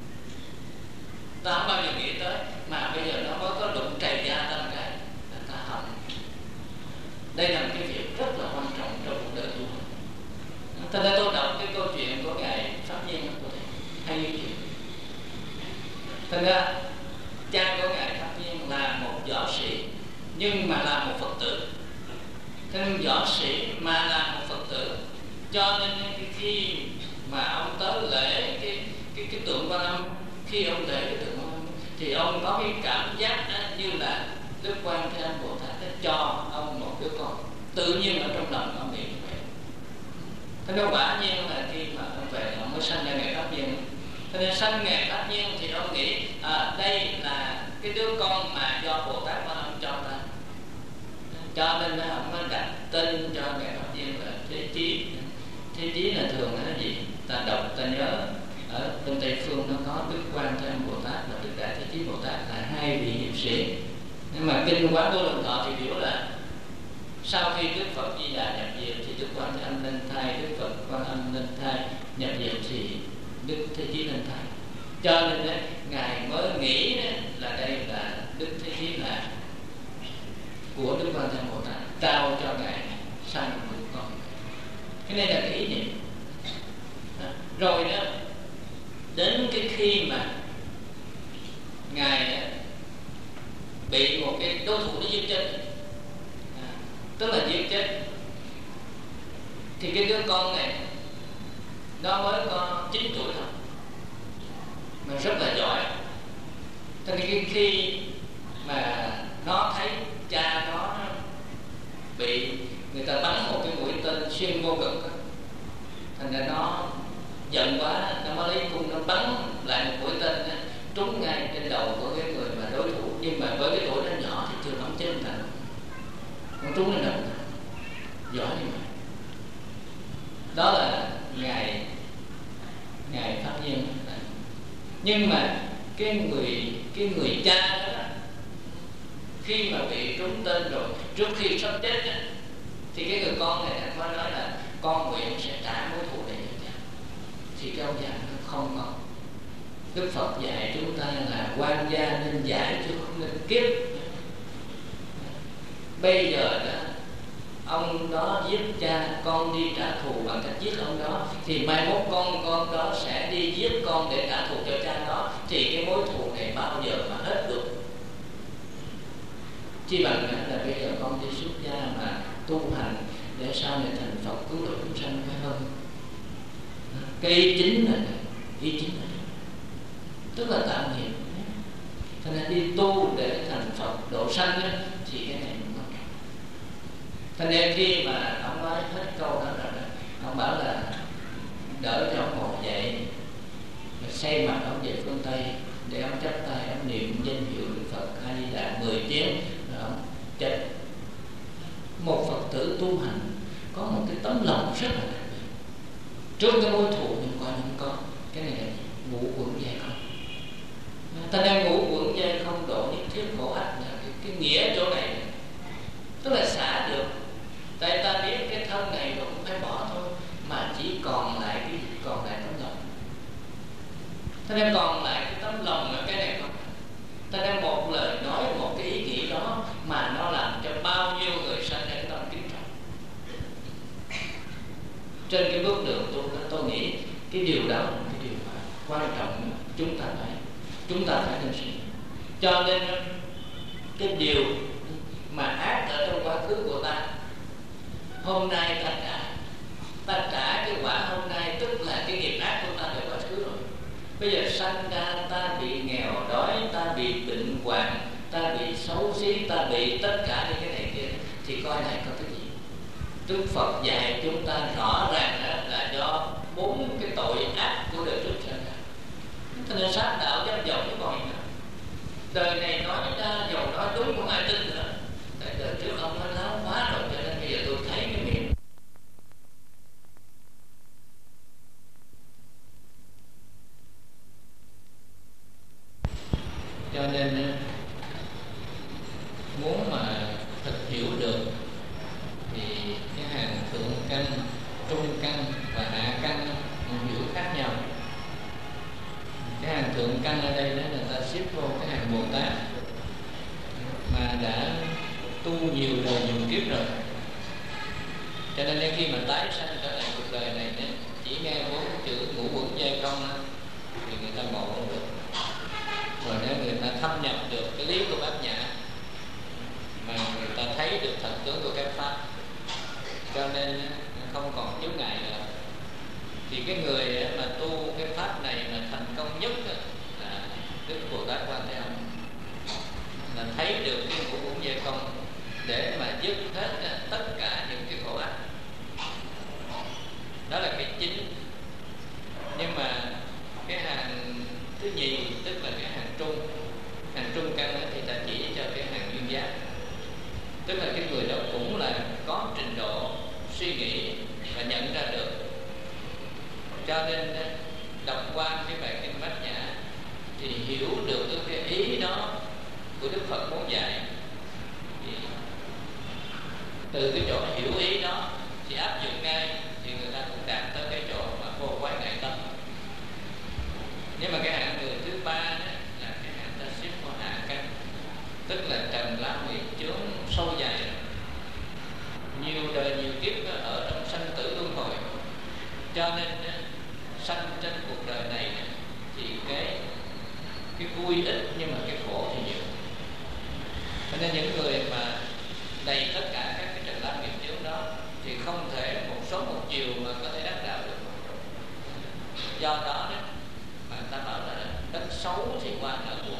A: ta không bao giờ nghĩ tới, mà bây giờ nó mới có đụng trầy da ta một cái là ta hận. Đây là một cái việc rất là quan trọng trong cuộc đời tu. Thật ra tôi đọc cái câu chuyện của ngài Pháp Nhiên, tôi thấy hay như vậy. Thật ra cha của ngài Pháp Nhiên là một võ sĩ, nhưng mà là một Phật tử. Thế nên võ sĩ mà là một Phật tử, cho nên khi mà ông tới lễ cái cái cái tượng Quan Âm, khi ông lễ cái tượng Quan Âm thì ông có cái cảm giác như là Đức Quan Thế Âm Bồ Tát đã cho ông một đứa con. Tự nhiên ở trong lòng ông nghĩ như vậy. Thế nên quả nhiên là khi mà ông về ông mới sanh ra ngày Pháp Nhiên. Thế nên sanh ngày Pháp Nhiên thì ông nghĩ à, đây là cái đứa con mà do Bồ Tát Quan Âm cho ta. Cho nên ông mới đặt tên cho ngày Pháp Nhiên là Thế Chí. Thế Chí là thường là cái gì? Ta đọc ta nhớ ở bên Tây Phương nó có Đức Quan Thế Âm Bồ Tát và Đức Đại Thế Chí Bồ Tát là hai vị hiệp sĩ. Nhưng mà kinh Quán Vô Lượng Thọ thì biểu là sau khi Đức Phật Di Đà nhập diệt thì Đức Quan Thế Âm lên thai, Đức Phật Quan Âm lên thai, nhập diệt thì Đức Thế Chí lên thai. Cho nên đấy, ngài mới nghĩ đấy, là đây là Đức Thế Chí là của Đức Quan Thế Âm Bồ Tát trao cho ngài sanh một con. Cái này là cái ý niệm. Rồi đó, đến cái khi mà ngài bị một cái đối thủ nó giết chết, à, tức là giết chết, thì cái đứa con này nó mới có chín tuổi thôi mà rất là giỏi. Cho nên khi mà nó thấy cha nó bị người ta bắn một cái mũi tên xuyên vô ngực, thành ra nó giận quá, nó mới lấy cung nó bắn lại một mũi tên trúng ngay trên đầu của cái người mà đối thủ. Nhưng mà với cái tuổi nó nhỏ thì chưa bắn chết người ta, nó trúng lên đầu người ta. Giỏi như vậy. Đó là ngài ngài Pháp Nhiên. Nhưng mà cái người cái người cha đó, khi mà bị trúng tên rồi, trước khi sắp chết đó, thì cái người con này có nói là con nguyện sẽ trả mối thù này cho cha. Thì cái ông già nó không ngờ. Đức Phật dạy chúng ta là quan gia nên giải chứ không nên kiếp. Bây giờ đó ông đó giết cha, con đi trả thù bằng cách giết ông đó, thì mai mốt con con đó sẽ đi giết con để trả thù cho cha đó, thì cái mối thù này bao giờ mà hết được. Chi bằng là bây giờ con đi xuất gia mà tu hành để sau này thành Phật cứu độ chúng sanh phải không? Cái ý chính là ý chính là tức là tạo nghiệp. Cho nên đi tu để thành Phật độ sanh ấy, thì cái này cũng không. Cho nên khi mà ông nói hết câu đó rồi, ông bảo là đỡ cho ông ngồi dậy, xây mặt ông về phương Tây để ông chắp tay ông niệm danh hiệu Đức Phật A Di Đà mười tiếng rồi ông chết. Một Phật tử tu hành có một cái tấm lòng rất là đặc biệt trước cái mối thù nhưng coi không có. Cái này là ngũ quẩn dây không. Ta đang ngũ quẩn dây không độ nhất thiết khổ ách là cái, cái nghĩa chỗ này, tức là xả được. Tại ta biết cái thân này rồi cũng phải bỏ thôi, mà chỉ còn lại cái gì? Còn lại tấm lòng. Ta đang còn lại cái tấm lòng ở cái này không. Ta đang một lời nói, một cái ý nghĩ đó mà nó làm cho bao nhiêu người sanh ra cái tâm kính trọng. Trên cái bước đường tu đó, tôi nghĩ cái điều đó là cái điều mà quan trọng chúng ta phải chúng ta phải nên suy nghĩ. Cho nên cái điều mà ác ở trong quá khứ của ta, hôm nay ta trả, ta trả cái quả hôm nay, tức là cái nghiệp ác của ta về quá khứ rồi. Bây giờ sanh ra ta bị nghèo đói, ta bị bệnh hoạn, ta bị xấu xí, ta bị tất cả những cái này kia, thì coi này có cái gì? Đức Phật dạy chúng ta rõ ràng là, là do bốn cái tội ác của đời trước sanh ra. Cho nên sát đạo dám dầu cái còn nữa. Đời này nói ra dầu nói đúng không ai tin nữa. Tại đời trước ông nói láo quá rồi, cho nên bây giờ tôi thấy cái miệng. Cho nên muốn mà thực hiểu được thì cái hàng thượng căn, trung căn và hạ căn hiểu khác nhau. Cái hàng thượng căn ở đây đó là ta xếp vô cái hàng Bồ Tát mà đã tu nhiều đời nhiều kiếp rồi. Cho nên đến khi mà tái sanh trở lại cuộc đời này đó, chỉ nghe bốn chữ ngũ quẩn dây công thì người ta ngộ không được. Rồi nếu người ta thâm nhập được cái lý của Bát Nhã, mà người ta thấy được thật tướng của các pháp, cho nên không còn chướng ngại nữa. Thì cái người mà tu cái pháp này mà thành công nhất là Đức Bồ Tát Quan Thế Âm, là thấy được cái ngũ uẩn dây không để mà dứt hết tất cả những cái khổ ách. Đó là cái chính. Nhưng mà cái hàng thứ nhì, tức là cái hàng trung, hàng trung căn thì ta chỉ cho cái hàng duyên giác, tức là cái người đó cũng là có trình độ suy nghĩ và nhận ra được. Cho nên đọc qua cái bài kinh Bát Nhã thì hiểu được cái ý đó của Đức Phật muốn dạy. Thì từ cái chỗ hiểu ý đó thì áp dụng ngay, thì người ta cũng đạt tới cái chỗ mà vô quái ngại tâm. Nhưng mà cái hạng người thứ ba đó là cái hạng ta xếp vào hạ căn, tức là trần lao nghiệp chướng sâu dài, nhiều đời nhiều kiếp ở trong sanh tử luân hồi. Cho nên sanh trên cuộc đời này thì cái cái vui ít nhưng mà cái khổ thì nhiều. Cho nên những người mà đầy tất cả các cái trần lao nghiệp chướng đó thì không thể một số một chiều mà có thể đắc đạo được. Do đó đó mà người ta bảo là đất xấu thì qua nợ buồn.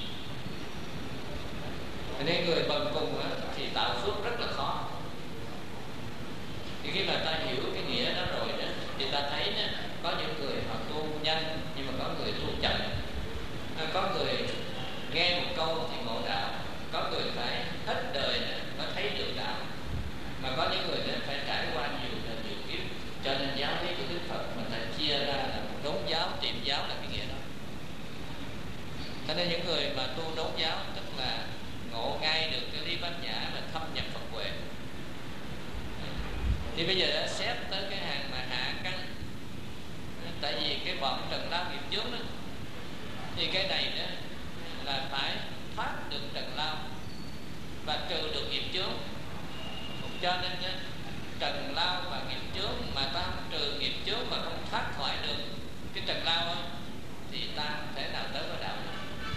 A: Nên người bần cùng thì tạo phước rất là khó. Thì khi mà ta hiểu cái nghĩa đó rồi đó, thì ta thấy đó, có những người họ tu nhanh nhưng mà có người tu chậm. Có người nghe một câu thì ngộ đạo, có người phải hết đời mới thấy được đạo, mà có những người phải trải qua nhiều đời nhiều kiếp. Cho nên giáo lý của Đức Phật mà ta chia ra là đốn giáo, tiệm giáo là cái nghĩa đó. Cho nên những người mà tu đốn giáo tức là ngộ ngay được cái lý Bát Nhã và thâm nhập Phật huệ. Thì bây giờ đã xét tới cái hàng mà hạ căn, tại vì cái bọn trần lao nghiệp chướng đó, thì cái này đó là phải thoát được trần lao và trừ được nghiệp chướng. Cho nên trần lao và nghiệp chướng mà ta không trừ nghiệp chướng mà không thoát khỏi được cái trần lao ấy, thì ta không thể nào tới với đạo được.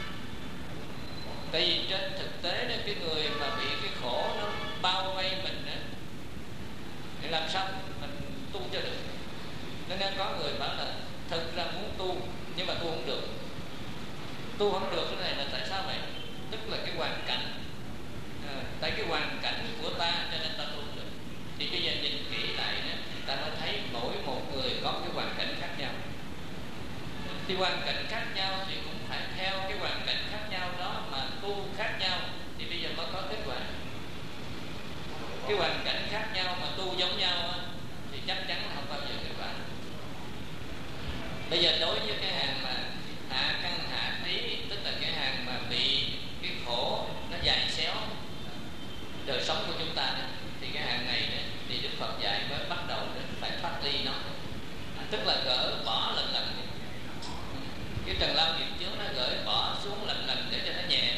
A: Tại vì trên thực tế đó, cái người mà bị cái khổ nó bao vây mình đó, thì làm sao mình tu cho được. Nên có người bảo là thực ra muốn tu nhưng mà tu không được. Tu không được cái này là tại sao vậy? Tức là cái hoàn cảnh, à, tại cái hoàn cảnh của ta cho nên ta tu không được. Thì bây giờ nhìn kỹ lại đó, ta mới thấy mỗi một người có cái hoàn cảnh khác nhau. Thì hoàn cảnh khác nhau thì cũng phải theo cái hoàn cảnh khác nhau đó mà tu khác nhau, thì bây giờ mới có kết quả. Cái hoàn cảnh khác nhau mà tu giống nhau thì chắc chắn không bao giờ kết quả. Bây giờ đối với cái hàng mà hạ căn hạ trí, tức là cái hàng mà bị cái khổ nó dày xéo đời sống của chúng ta đó, thì cái hàng này đó, thì Đức Phật dạy mới bắt đầu đó, phải thoát ly nó, à, tức là gỡ bỏ lần lần cái trần lao nghiệp chướng, nó gỡ bỏ xuống lần lần để cho nó nhẹ.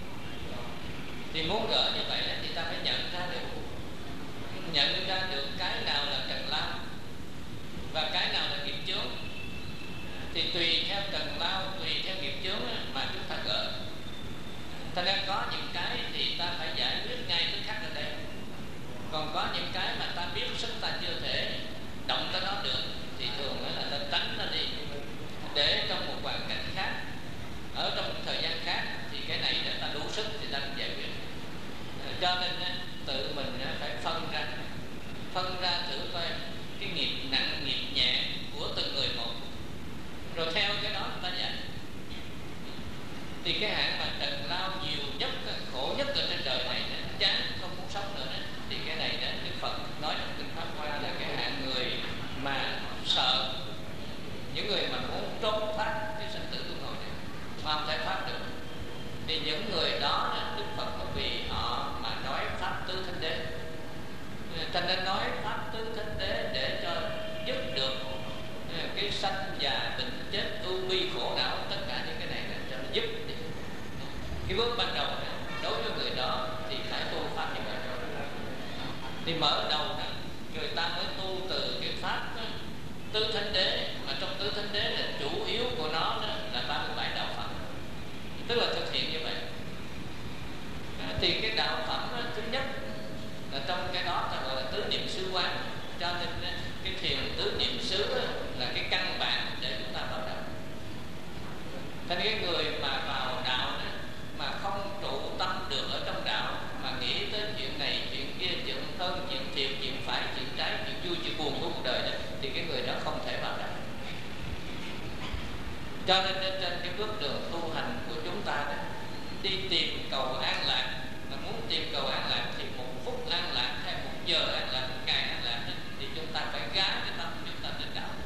A: Thì muốn gỡ như vậy đó, thì ta phải nhận ra được nhận ra được cái nào là trần lao và cái nào là nghiệp chướng. Thì tùy theo trần lao, tùy theo nghiệp chướng mà chúng ta gỡ. Ta đang có những cái thì ta phải giải quyết ngay tức khắc ở đây. Còn có những cái mà ta biết sức ta chưa thể động tới nó được, thì thường là ta tránh nó đi, để trong một hoàn cảnh khác, ở trong một thời gian khác, thì cái này để ta đủ sức thì ta cũng giải quyết. Cho nên tự mình phải phân ra phân ra thử coi cái nghiệp nặng nghiệp nhẹ của từng người một, rồi theo cái đó người ta giải. Thì cái hạng mà trần lao nhiều nhất, khổ nhất ở trên đời này, chán không muốn sống nữa đó, thì cái này đó Đức Phật nói trong kinh Pháp Hoa là cái hạng người mà sợ, những người mà muốn trốn thoát cái sinh tử luân hồi này mà không thể thoát được. Thì những người đó Đức Phật có vì họ mà nói pháp tứ thánh đế, cho nên nói pháp tứ thánh đế để cho giúp được cái sanh già bệnh chết ưu bi khổ não, tất cả những cái này là cho nó giúp. Cái bước ban đầu này, đối với người đó thì phải tu pháp như vậy. Thì mở đầu này, người ta mới tu từ cái pháp tứ thánh đế, mà trong tứ thánh đế là chủ yếu của nó đó là ba mươi bảy đạo phẩm, tức là thực hiện như vậy. À, thì cái đạo phẩm đó, thứ nhất là trong cái đó ta gọi là tứ niệm xứ quán. Cho nên cái thiền tứ niệm xứ là cái căn bản để chúng ta vào đạo. Cho nên cái người mà vào đạo đó, mà không trụ tâm được ở trong đạo, mà nghĩ tới chuyện này, chuyện kia, chuyện thân, chuyện thiệt, chuyện phải, chuyện trái, chuyện vui, chuyện buồn của cuộc đời đó, thì cái người đó không thể vào đạo. Cho nên trên cái bước đường tu hành của chúng ta đó, đi tìm cầu an lạc, mà muốn tìm cầu an lạc thì một phút an lạc hay một giờ an lạc, một ngày an lạc, thì chúng ta phải gá cái tâm chúng ta lên đạo.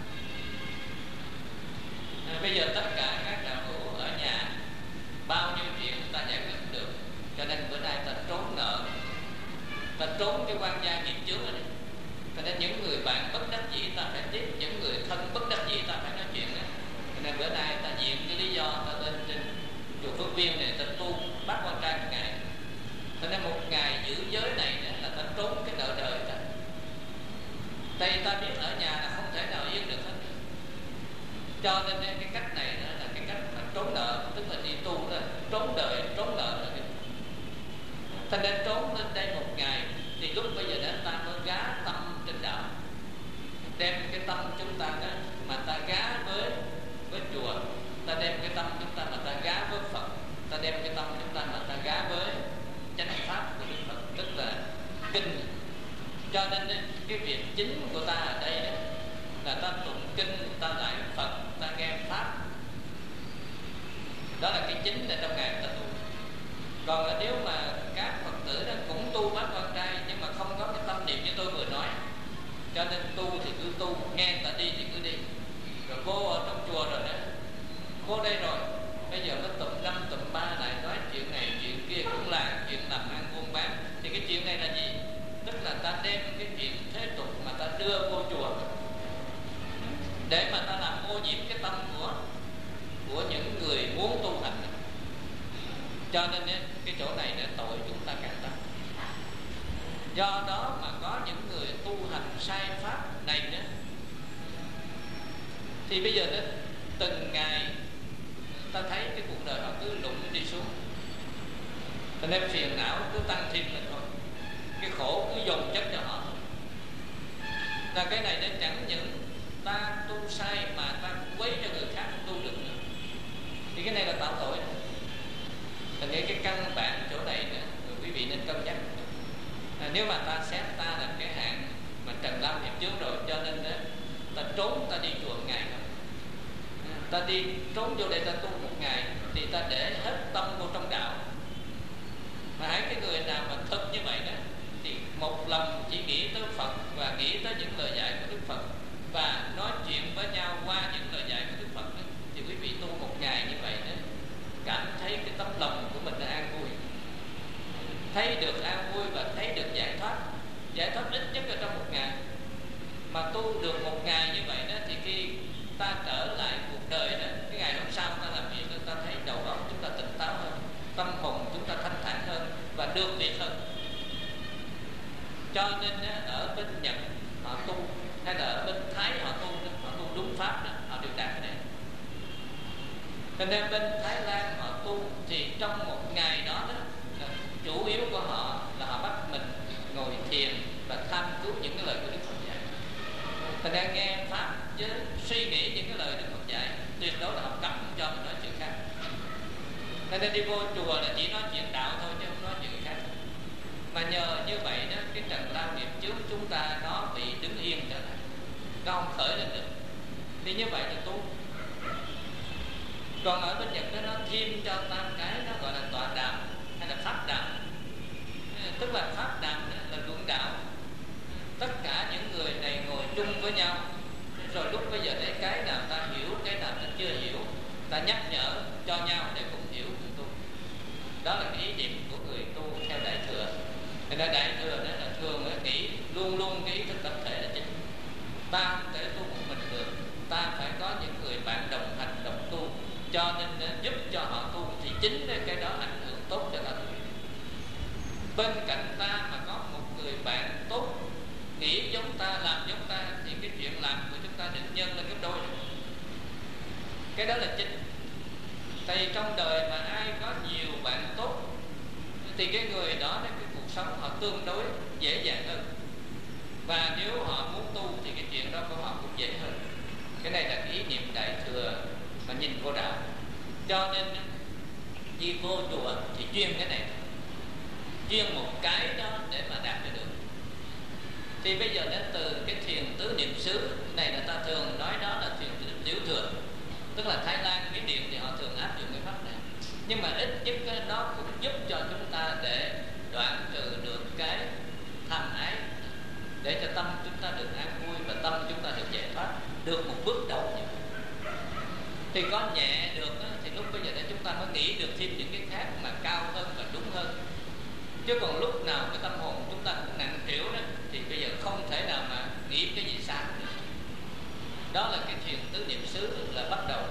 A: À, bây giờ tất cả các đạo hữu ở nhà bao nhiêu chuyện ta giải quyết được, cho nên bữa nay ta trốn nợ, ta trốn cái quan gia nghiệp chướng này. Cho nên những người bạn bất đắc dĩ ta phải tiếp, những người thân bất đắc dĩ ta phải nói chuyện đó. Cho nên bữa nay ta diện cái lý do ta lên trên chùa Phước Viên này ta tu bác quan trai một ngày. Cho nên một ngày giữ giới này là ta trốn cái nợ đời ta. Đây ta biết ở nhà là không thể nào yên được hết. Cho nên cái cách này là cái cách mà trốn nợ, tức là đi tu là trốn đời, trốn nợ là cái. Ta nên trốn lên đây một ngày, thì lúc bây giờ đến ta mới gá tâm trên đạo, đem cái tâm chúng ta đó mà ta gá với với chùa, ta đem cái tâm chúng ta mà ta gá với Phật, ta đem cái tâm chúng ta mà ta gá với chánh pháp của Đức Phật, tức là kinh. Cho nên cái việc chính của ta ở đây là ta tụng kinh, ta lại Phật, ta nghe pháp. Đó là cái chính là trong ngày ta tu. Còn là nếu mà các Phật tử đó cũng tu bát quan trai nhưng mà không có cái tâm niệm như tôi vừa nói, cho nên tu thì cứ tu, nghe ta đi thì cứ đi. Rồi cô ở trong chùa rồi đó, cô đây rồi, bây giờ nó tụm năm tụm ba lại nói chuyện này chuyện kia, cũng là chuyện làm ăn buôn bán. Thì cái chuyện này là gì? Tức là ta đem cái chuyện thế tục mà ta đưa vô chùa để mà ta làm ô nhiễm cái tâm của của những người muốn tu hành. Cho nên cái chỗ này để tội chúng ta càng tăng. Do đó mà
B: sai pháp này đó, thì bây giờ đó từng ngày ta thấy cái cuộc đời họ cứ lụng đi xuống, cho nên phiền não cứ tăng thêm lên thôi, cái khổ cứ dồn chất cho họ. Là cái này nó chẳng những ta tu sai mà ta quấy cho người khác không tu được nữa, thì cái này là tạo tội. Thành ra cái căn bản chỗ này nữa, quý vị nên cân nhắc. À, nếu mà ta xét ta là cái hạng mà trần lao nghiệp trước rồi, cho nên đó, ta trốn ta đi chùa một ngày thôi, à, ta đi trốn vô đây ta tu một ngày thì ta để hết tâm vô trong đạo. Mà hãy cái người nào mà thực như vậy đó thì một lòng chỉ nghĩ tới Phật và nghĩ tới những lời dạy của Đức Phật và nói chuyện với nhau qua những lời dạy của Đức Phật đó, thì quý vị tu một ngày như vậy đó, cảm thấy cái tấm lòng của mình đã an vui, thấy được an vui và thấy được giải thoát. Giải thoát ít nhất là trong một ngày. Mà tu được một ngày như vậy đó, thì khi ta trở lại cuộc đời đó, cái ngày hôm sau ta làm việc, ta thấy đầu óc chúng ta tỉnh táo hơn, tâm hồn chúng ta thanh thản hơn và được việc hơn. Cho nên đó, ở bên Nhật họ tu, hay là ở bên Thái họ tu, họ tu đúng pháp đó, họ đều đạt cái này. Cho nên bên Thái Lan họ tu thì trong một ngày đó, đó chủ yếu của họ là họ bắt mình ngồi thiền và tham cứu những cái lời của Đức Phật dạy. Thành ra nghe pháp với suy nghĩ những cái lời Đức Phật dạy, tuyệt đối là họ cấm cho mình nói chuyện khác. Cho nên đi vô chùa là chỉ nói chuyện đạo thôi chứ không nói chuyện khác. Mà nhờ như vậy đó, cái trần lao nghiệp trước chúng ta nó bị đứng yên trở lại, nó không khởi lên được. Thì như vậy là tu. Còn ở bên Nhật đó, nó thêm cho tam cái nó gọi là tọa đàm hay là pháp đàm. Tức là pháp đàm là luận đạo. Tất cả những người này ngồi chung với nhau, rồi lúc bây giờ để cái nào ta hiểu, cái nào ta chưa hiểu, ta nhắc nhở cho nhau để cùng hiểu cùng tu. Đó là cái ý niệm của người tu theo Đại Thừa. Thì Đại Thừa đó là thường nghĩ luôn luôn cái ý thức tập thể là chính. Ta không thể tu một mình được, ta phải có những người bạn đồng hành đồng tu, cho nên giúp cho họ tu, thì chính cái đó ảnh hưởng tốt cho ta tu. Bên cạnh ta mà có một người bạn tốt, nghĩ giống ta, làm giống ta, thì cái chuyện làm của chúng ta được nhân lên gấp đôi. Cái đó là chính. Tại vì trong đời mà ai có nhiều bạn tốt thì cái người đó, cái cuộc sống họ tương đối dễ dàng hơn. Và nếu họ muốn tu thì cái chuyện đó của họ cũng dễ hơn. Cái này là cái ý niệm Đại Thừa mà nhìn vô đạo. Cho nên đi vô chùa thì chuyên cái này, chuyên một cái đó để mà đạt được. Thì bây giờ đến từ cái thiền tứ niệm xứ này là ta thường nói đó là thiền tứ niệm tiểu thừa. Tức là Thái Lan, Miến Điện thì họ thường áp dụng cái pháp này. Nhưng mà ít nhất nó cũng giúp cho chúng ta để đoạn trừ được cái tham ái, để cho tâm chúng ta được an vui và tâm chúng ta được giải thoát, được một bước đầu như vậy. Thì có nhẹ được đó, thì lúc bây giờ để chúng ta mới nghĩ được thêm những cái khác mà cao hơn và đúng hơn. Chứ còn lúc nào cái tâm hồn chúng ta cũng nặng trĩu đó, thì bây giờ không thể nào mà nghĩ cái gì xa được. Đó là cái thiền tứ niệm xứ là bắt đầu.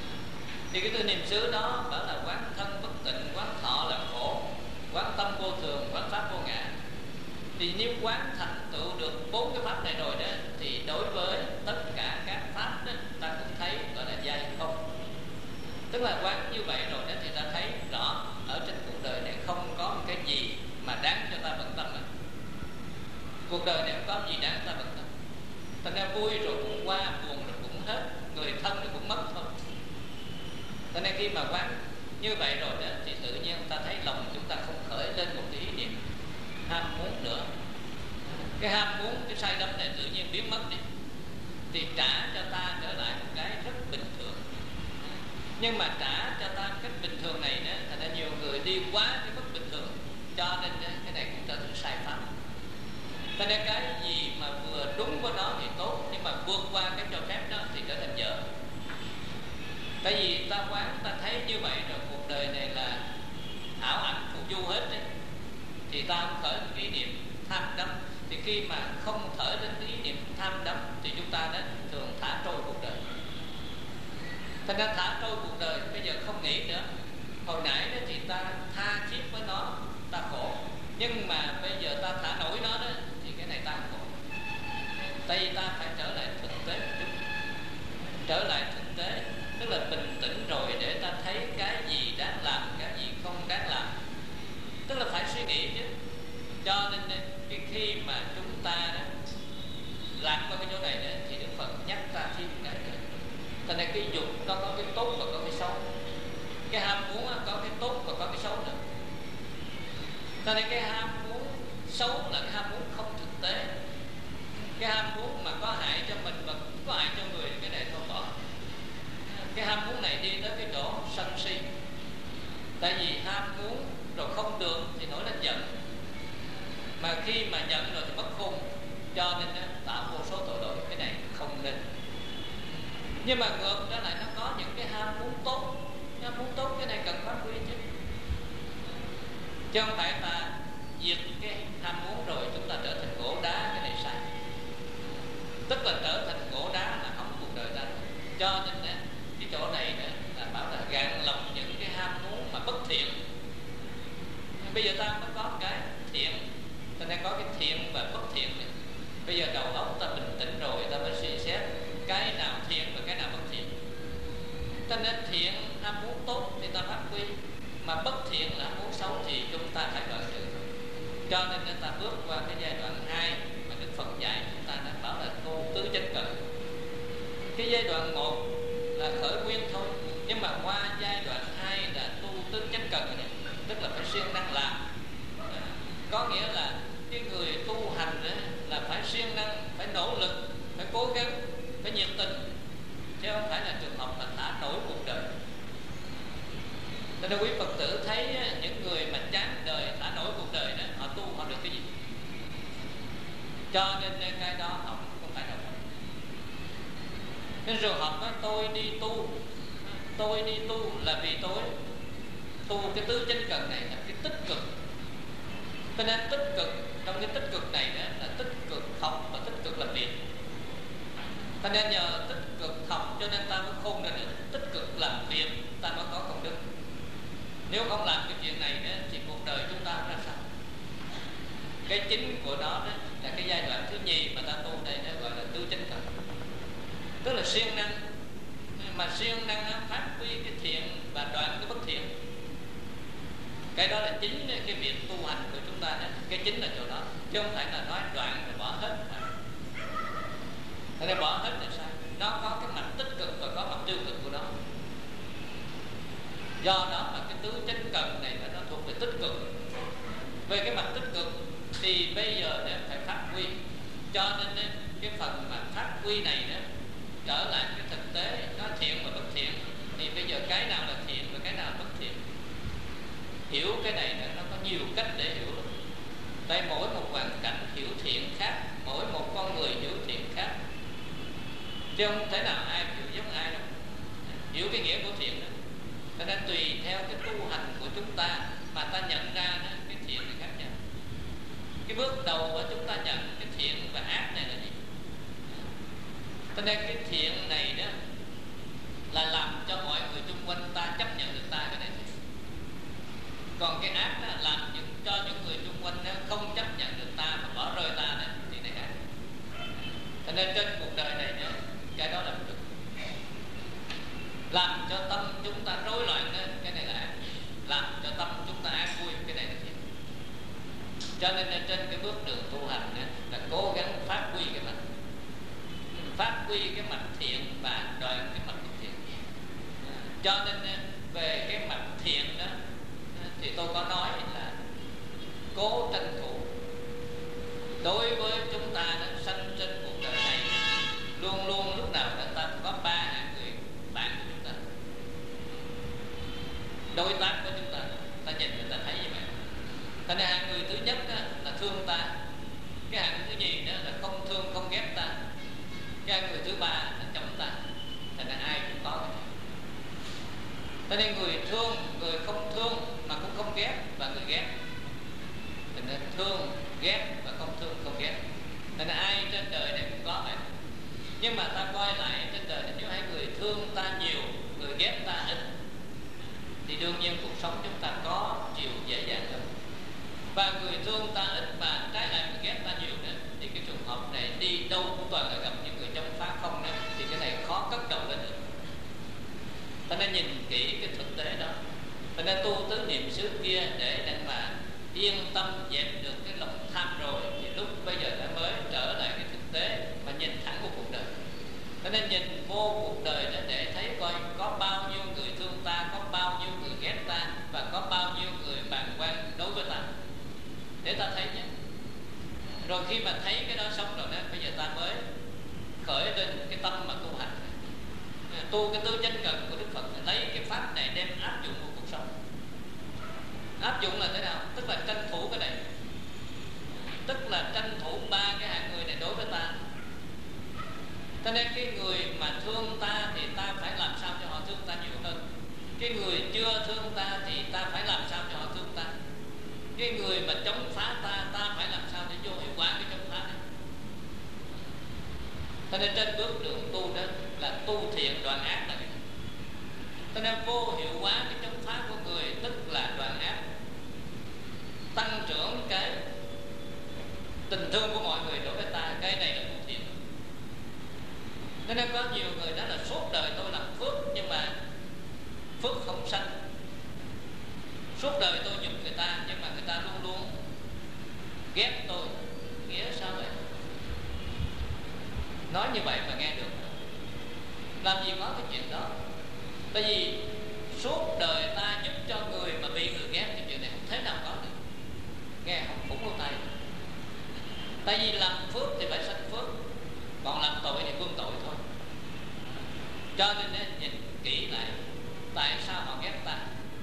B: Thì cái tứ niệm xứ đó bảo là quán thân bất tịnh, quán thọ là khổ, quán tâm vô thường, quán pháp vô ngã. Thì nếu quán thành tựu được bốn cái pháp này rồi đó, thì đối với tất cả các pháp đó, ta cũng thấy gọi là giai không. Tức là quán như vậy rồi đó thì ta thấy rõ ở trên cuộc đời này không có một cái gì mà đáng cho ta bận tâm này. Cuộc đời này không có gì đáng ta bận tâm. Thành ra vui rồi cũng qua, buồn rồi cũng hết, người thân rồi cũng mất thôi. Thành ra khi mà quán như vậy rồi đó thì tự nhiên ta thấy lòng chúng ta không khởi lên một cái ý niệm ham muốn nữa. Cái ham muốn, cái sai lầm này tự nhiên biến mất đi, thì trả cho ta trở lại một cái rất bình thường. Nhưng mà trả cho ta cách bình thường này đó, thành ra nhiều người đi quá cái mức bình thường, cho nên cái này cũng trở thành sai pháp. Thành ra cái gì mà vừa đúng với nó thì tốt, nhưng mà vượt qua cái cho phép đó thì trở thành dở. Tại vì ta quán, ta thấy như vậy rồi, cuộc đời này là ảo ảnh phù du hết đấy, thì ta không khởi một ý niệm tham đắm. Thì khi mà không khởi lên ý niệm tham đắm thì chúng ta đó thường thả trôi cuộc đời. Thành ra thả trôi cuộc đời bây giờ không nghĩ nữa. Hồi nãy đó thì ta tha thiết với nó, ta khổ, nhưng mà bây giờ ta thả nổi nó đó thì cái này ta khổ. tại vì ta phải trở lại thực tế một chút, trở lại thực tế, tức là bình tĩnh rồi để ta thấy cái gì đáng làm, cái gì không đáng làm, tức là phải suy nghĩ chứ. Cho nên cái khi mà chúng ta đó lạc qua cái chỗ này đó, thì Đức Phật nhắc ta thêm cái nữa. Cho nên cái dục nó có cái tốt và có cái xấu, cái ham muốn có cái tốt và có cái xấu nữa. Cho nên cái ham muốn xấu là cái ham muốn không thực tế, cái ham muốn mà có hại cho mình và có hại cho người, cái này thôi bỏ. Cái ham muốn này đi tới cái chỗ sân si, tại vì ham muốn rồi không được thì nổi lên giận, mà khi mà giận rồi thì mất khôn, cho nên tạo vô số tội lỗi, cái này không nên. Nhưng mà ngược trở lại nó có những cái ham muốn tốt, ham muốn tốt cái này cần phát huy chứ, chứ không phải ta diệt cái ham muốn rồi chúng ta trở thành gỗ đá, cái này sai. Tức là trở thành gỗ đá là hỏng cuộc đời ta. Cho nên cái chỗ này là bảo là gạn lọc những cái ham muốn mà bất thiện. Bây giờ ta mới có cái thiện, ta đang có cái thiện và bất thiện này. Bây giờ đầu óc ta bình tĩnh rồi, ta mới suy xét cái nào thiện và cái nào bất thiện. Cho nên thiện ham muốn tốt thì ta phát huy, mà bất thiện là ham muốn xấu thì chúng ta phải đoạn trừ. Cho nên ta bước qua cái giai đoạn hai mà Đức Phật dạy chúng ta đã bảo là tu tứ chánh cần. Cái giai đoạn một là khởi nguyên thôi, nhưng mà qua giai đoạn hai là tu tứ chánh cần này, tức là phải siêng năng làm. À, có nghĩa là cái người tu hành đó, là phải siêng năng, phải nỗ lực, phải cố gắng, phải nhiệt tình, chứ không phải là trường hợp là thả nổi cuộc đời. Cho nên quý Phật tử thấy những người mà chán đời, thả nổi cuộc đời đó, họ tu họ được cái gì? Cho nên cái đó họ không phải đâu. Nên trường hợp đó tôi đi tu, tôi đi tu là vì tôi tu cái tứ chánh cần này là cái tích cực. Cho nên tích cực, trong cái tích cực này đó là tích cực học và tích cực làm việc. Cho nên nhờ tích cực học cho nên ta mới khôn ra được, tích cực làm việc ta mới có công đức. Nếu không làm cái chuyện này đó, thì cuộc đời chúng ta ra sao? Cái chính của nó đó là cái giai đoạn thứ nhì mà ta tu đây đó gọi là tứ chánh cần, tức là siêng năng. Mà siêng năng phát huy cái thiện và đoạn cái bất thiện. Cái đó là chính cái việc tu hành của chúng ta đó. Cái chính là chỗ đó, chứ không phải là nói đoạn rồi bỏ hết. Thế nên bỏ hết là sao? Nó có cái mặt tích cực và có mặt tiêu cực của nó. Do đó mà cái tứ chánh cần này nó thuộc về tích cực. Về cái mặt tích cực thì bây giờ để phải phát huy. Cho nên cái phần mà phát huy này đó, trở lại cái thực tế nó thiện và bất thiện, thì bây giờ cái nào là thiện và cái nào là bất thiện. Hiểu cái này nó có nhiều cách để hiểu. Tại mỗi một hoàn cảnh hiểu thiện khác, mỗi một con người hiểu thiện khác, chứ không thể nào ai hiểu giống ai đâu. Hiểu cái nghĩa của thiện đó, cho nên tùy theo cái tu hành của chúng ta mà ta nhận ra đó, cái thiện này khác nhau. Cái bước đầu chúng ta nhận cái thiện và ác này là gì? Cho nên cái thiện này đó là làm cho mọi người xung quanh ta chấp nhận được ta, cái này thiện. Còn cái ác đó làm những, cho những người xung quanh đó không chấp nhận được ta mà bỏ rơi ta đó, thì này ác. Cho nên trên cuộc đời này đó, cái đó là được. Làm cho tâm chúng ta rối loạn đó, cái này là ác. Làm cho tâm chúng ta an vui, cái này là thiện. Cho nên trên cái bước đường tu hành đó, là cố gắng phát huy cái mặt phát huy cái mặt thiện và đoạn cái mặt bất thiện. Cho nên về cái mặt thiện đó thì tôi có nói là cố tranh thủ. Đối với chúng ta đó, sanh trên cuộc đời này luôn luôn lúc nào chúng ta có ba hạng người bạn của chúng ta, đối tác của chúng ta. Ta nhìn người ta thấy như vậy. Cho nên hạng người thứ nhất đó là thương ta, cái hạng thứ nhì đó là không thương không ghét ta, cái hạng người thứ ba là chống ta. Cho nên ai cũng có cái này. Cho nên người thương, người không thương mà cũng không ghét, và người ghét. Cho nên thương, ghét và không thương, không ghét. Cho nên ai trên đời này cũng có vậy. Nhưng mà ta coi lại trên đời này, nếu hai người thương ta nhiều, người ghét ta ít, thì đương nhiên cuộc sống chúng ta có chiều dễ dàng hơn. Và người thương ta ít mà trái lại người ghét ta nhiều nữa, thì cái trường hợp này đi đi đâu cũng toàn là gặp những người chống phá không đó, thì cái này khó cất đầu lên được. Ta nên nhìn kỹ cái thực tế đó. Ta nên tu tứ niệm xứ kia để để mà yên tâm dẹp được cái lòng tham rồi, thì lúc bây giờ ta mới trở lại cái thực tế mà nhìn thẳng vào cuộc đời. Ta nên nhìn vô cuộc đời để, để thấy coi có bao nhiêu người thương ta, có bao nhiêu người ghét ta, và có bao nhiêu người bàng quan đối với ta, để ta thấy nhé. Rồi khi mà thấy cái đó xong rồi đó, bây giờ ta mới khởi lên cái tâm mà tu hành, tu cái tứ chánh cần của Đức Phật, lấy cái pháp này đem áp dụng vào cuộc sống. Áp dụng là thế nào? Tức là tranh thủ cái này, tức là tranh thủ ba cái hạng người này đối với ta. Cho nên cái người mà thương ta thì ta phải làm sao cho họ thương ta nhiều hơn. Cái người chưa thương ta thì ta phải làm sao cho họ thương ta. Cái người mà chống phá ta, ta phải làm sao để vô hiệu quả cái chống phá này. Cho nên trên bước đường tu đó là tu thiện đoạn ác là cái. Cho nên vô hiệu hóa cái chống phá của người, tức là đoạn ác, tăng trưởng cái tình thương của mọi người đối với ta, cái này là tu thiện. Cho nên có nhiều người nói là suốt đời tôi làm phước, nhưng mà phước không sanh. Suốt đời tôi nhục người ta, nhưng mà người ta luôn luôn ghét tôi. Nghĩa sao vậy? Nói như vậy mà nghe được, làm gì có cái chuyện đó. Tại vì suốt đời ta giúp cho người mà bị người ghét, thì chuyện này không thể nào có được. Nghe không phủng lỗ tai. Tại vì làm phước thì phải sanh phước, còn làm tội thì vương tội thôi. Cho nên nhìn kỹ lại tại sao họ ghét ta.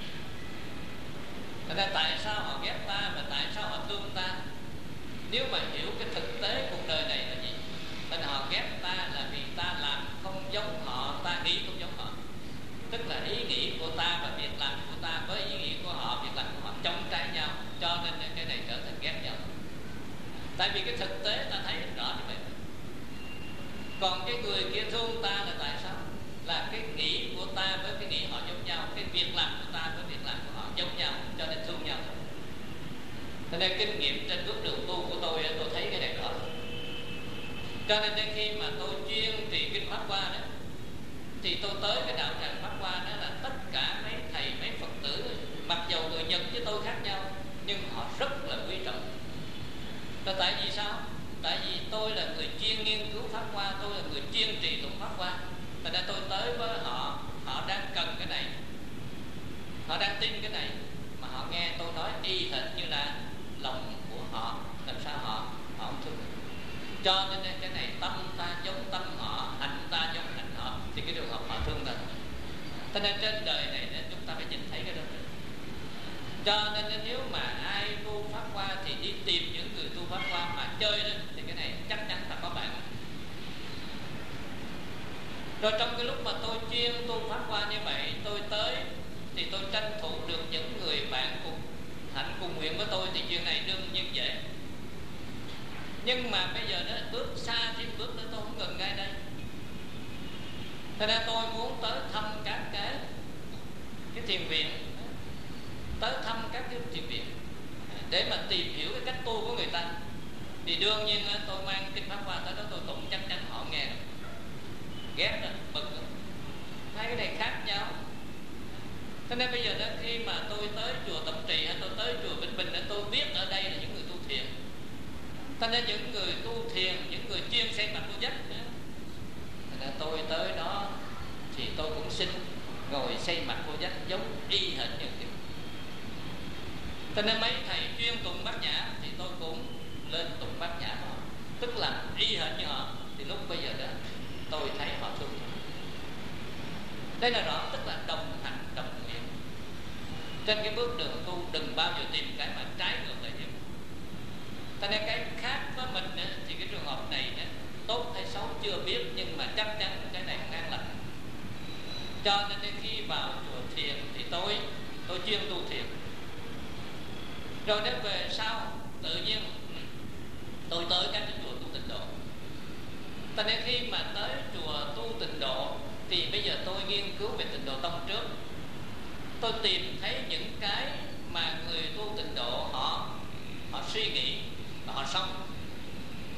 B: Thật ra tại sao họ ghét ta và tại sao họ thương ta. Nếu mà hiểu cái thực tế cuộc đời này là gì, nên họ ghét ta là vì ta làm không giống họ, ta nghĩ không giống họ. Tức là ý nghĩ của ta và việc làm của ta với ý nghĩ của họ, việc làm của họ chống trái nhau, cho nên cái này trở thành ghét nhau. Tại vì cái thực tế ta thấy rõ như vậy. Còn cái người kia thương ta là tại sao? Là cái nghĩ của ta với cái nghĩ họ giống nhau, cái việc làm của ta với việc làm của họ giống nhau, cho nên thương nhau. Cho nên kinh nghiệm trên bước đường tu của tôi, tôi thấy cái này rõ. Cho nên đến khi mà tôi chuyên trì kinh Pháp Hoa đó, thì tôi tới cái đạo tràng Pháp Hoa đó là tất cả mấy thầy, mấy Phật tử, mặc dầu người Nhật với tôi khác nhau, nhưng họ rất là quý trọng. Là tại vì sao? Tại vì tôi là người chuyên nghiên cứu Pháp Hoa, tôi là người chuyên trì tụng Pháp Hoa. Thành ra tôi tới với họ, họ đang cần cái này, họ đang tin cái này, mà họ nghe tôi nói y hệt như là lòng của họ, làm sao họ họ không thương. Cho nên cái này tâm ta giống tâm họ, hành ta giống hành họ, thì cái trường hợp họ thương ta. Cho nên trên đời này chúng ta phải nhìn thấy cái đó. Cho nên nếu mà ai tu Pháp Hoa thì đi tìm những người tu Pháp Hoa mà chơi đó, thì cái này chắc chắn ta có bạn. Rồi trong cái lúc mà tôi chuyên tu Pháp Hoa như vậy, tôi tới thì tôi tranh thủ được những người bạn cùng hạnh cùng nguyện với tôi, thì chuyện này đương nhiên dễ. Nhưng mà bây giờ đó, bước xa thêm bước nữa tôi không gần ngay đây. Thế nên tôi muốn tới thăm các cái cái thiền viện, tới thăm các cái thiền viện để mà tìm hiểu cái cách tu của người ta. Thì đương nhiên tôi mang kinh Pháp Hoa tới đó tôi tụng, chắc chắn họ nghe được. Ghét đó, bực đó. Hai cái này khác nhau. Thế nên bây giờ đó, khi mà tôi tới chùa Tổng Trì hay tôi tới chùa Vĩnh Bình, tôi biết ở đây là những người tu thiền. Thế nên những người tu thiền, những người chuyên xây mặt vô dách, thế nên tôi tới đó thì tôi cũng xin ngồi xây mặt vô dách giống y hệt như thế. Thế nên mấy thầy chuyên tụng Bát Nhã thì tôi cũng lên tụng Bát Nhã họ, tức là y hệt như họ. Thì lúc bây giờ đó tôi thấy họ thương tôi. Đây là rõ, tức là đồng hành đồng nguyện. Trên cái bước đường tu đừng bao giờ tìm cái mà trái ngược lại nhau. Cho nên cái khác với mình thì cái trường hợp này tốt hay xấu chưa biết, nhưng mà chắc chắn cái này không an lành. Cho nên khi vào chùa thiền thì tôi tôi chuyên tu thiền. Rồi đến về sau tự nhiên tôi tới các cái chùa tu tịnh độ. Cho nên khi mà tới chùa tu tịnh độ thì bây giờ tôi nghiên cứu về tịnh độ tông trước. Tôi tìm thấy những cái mà người tu tịnh độ họ họ suy nghĩ và họ sống.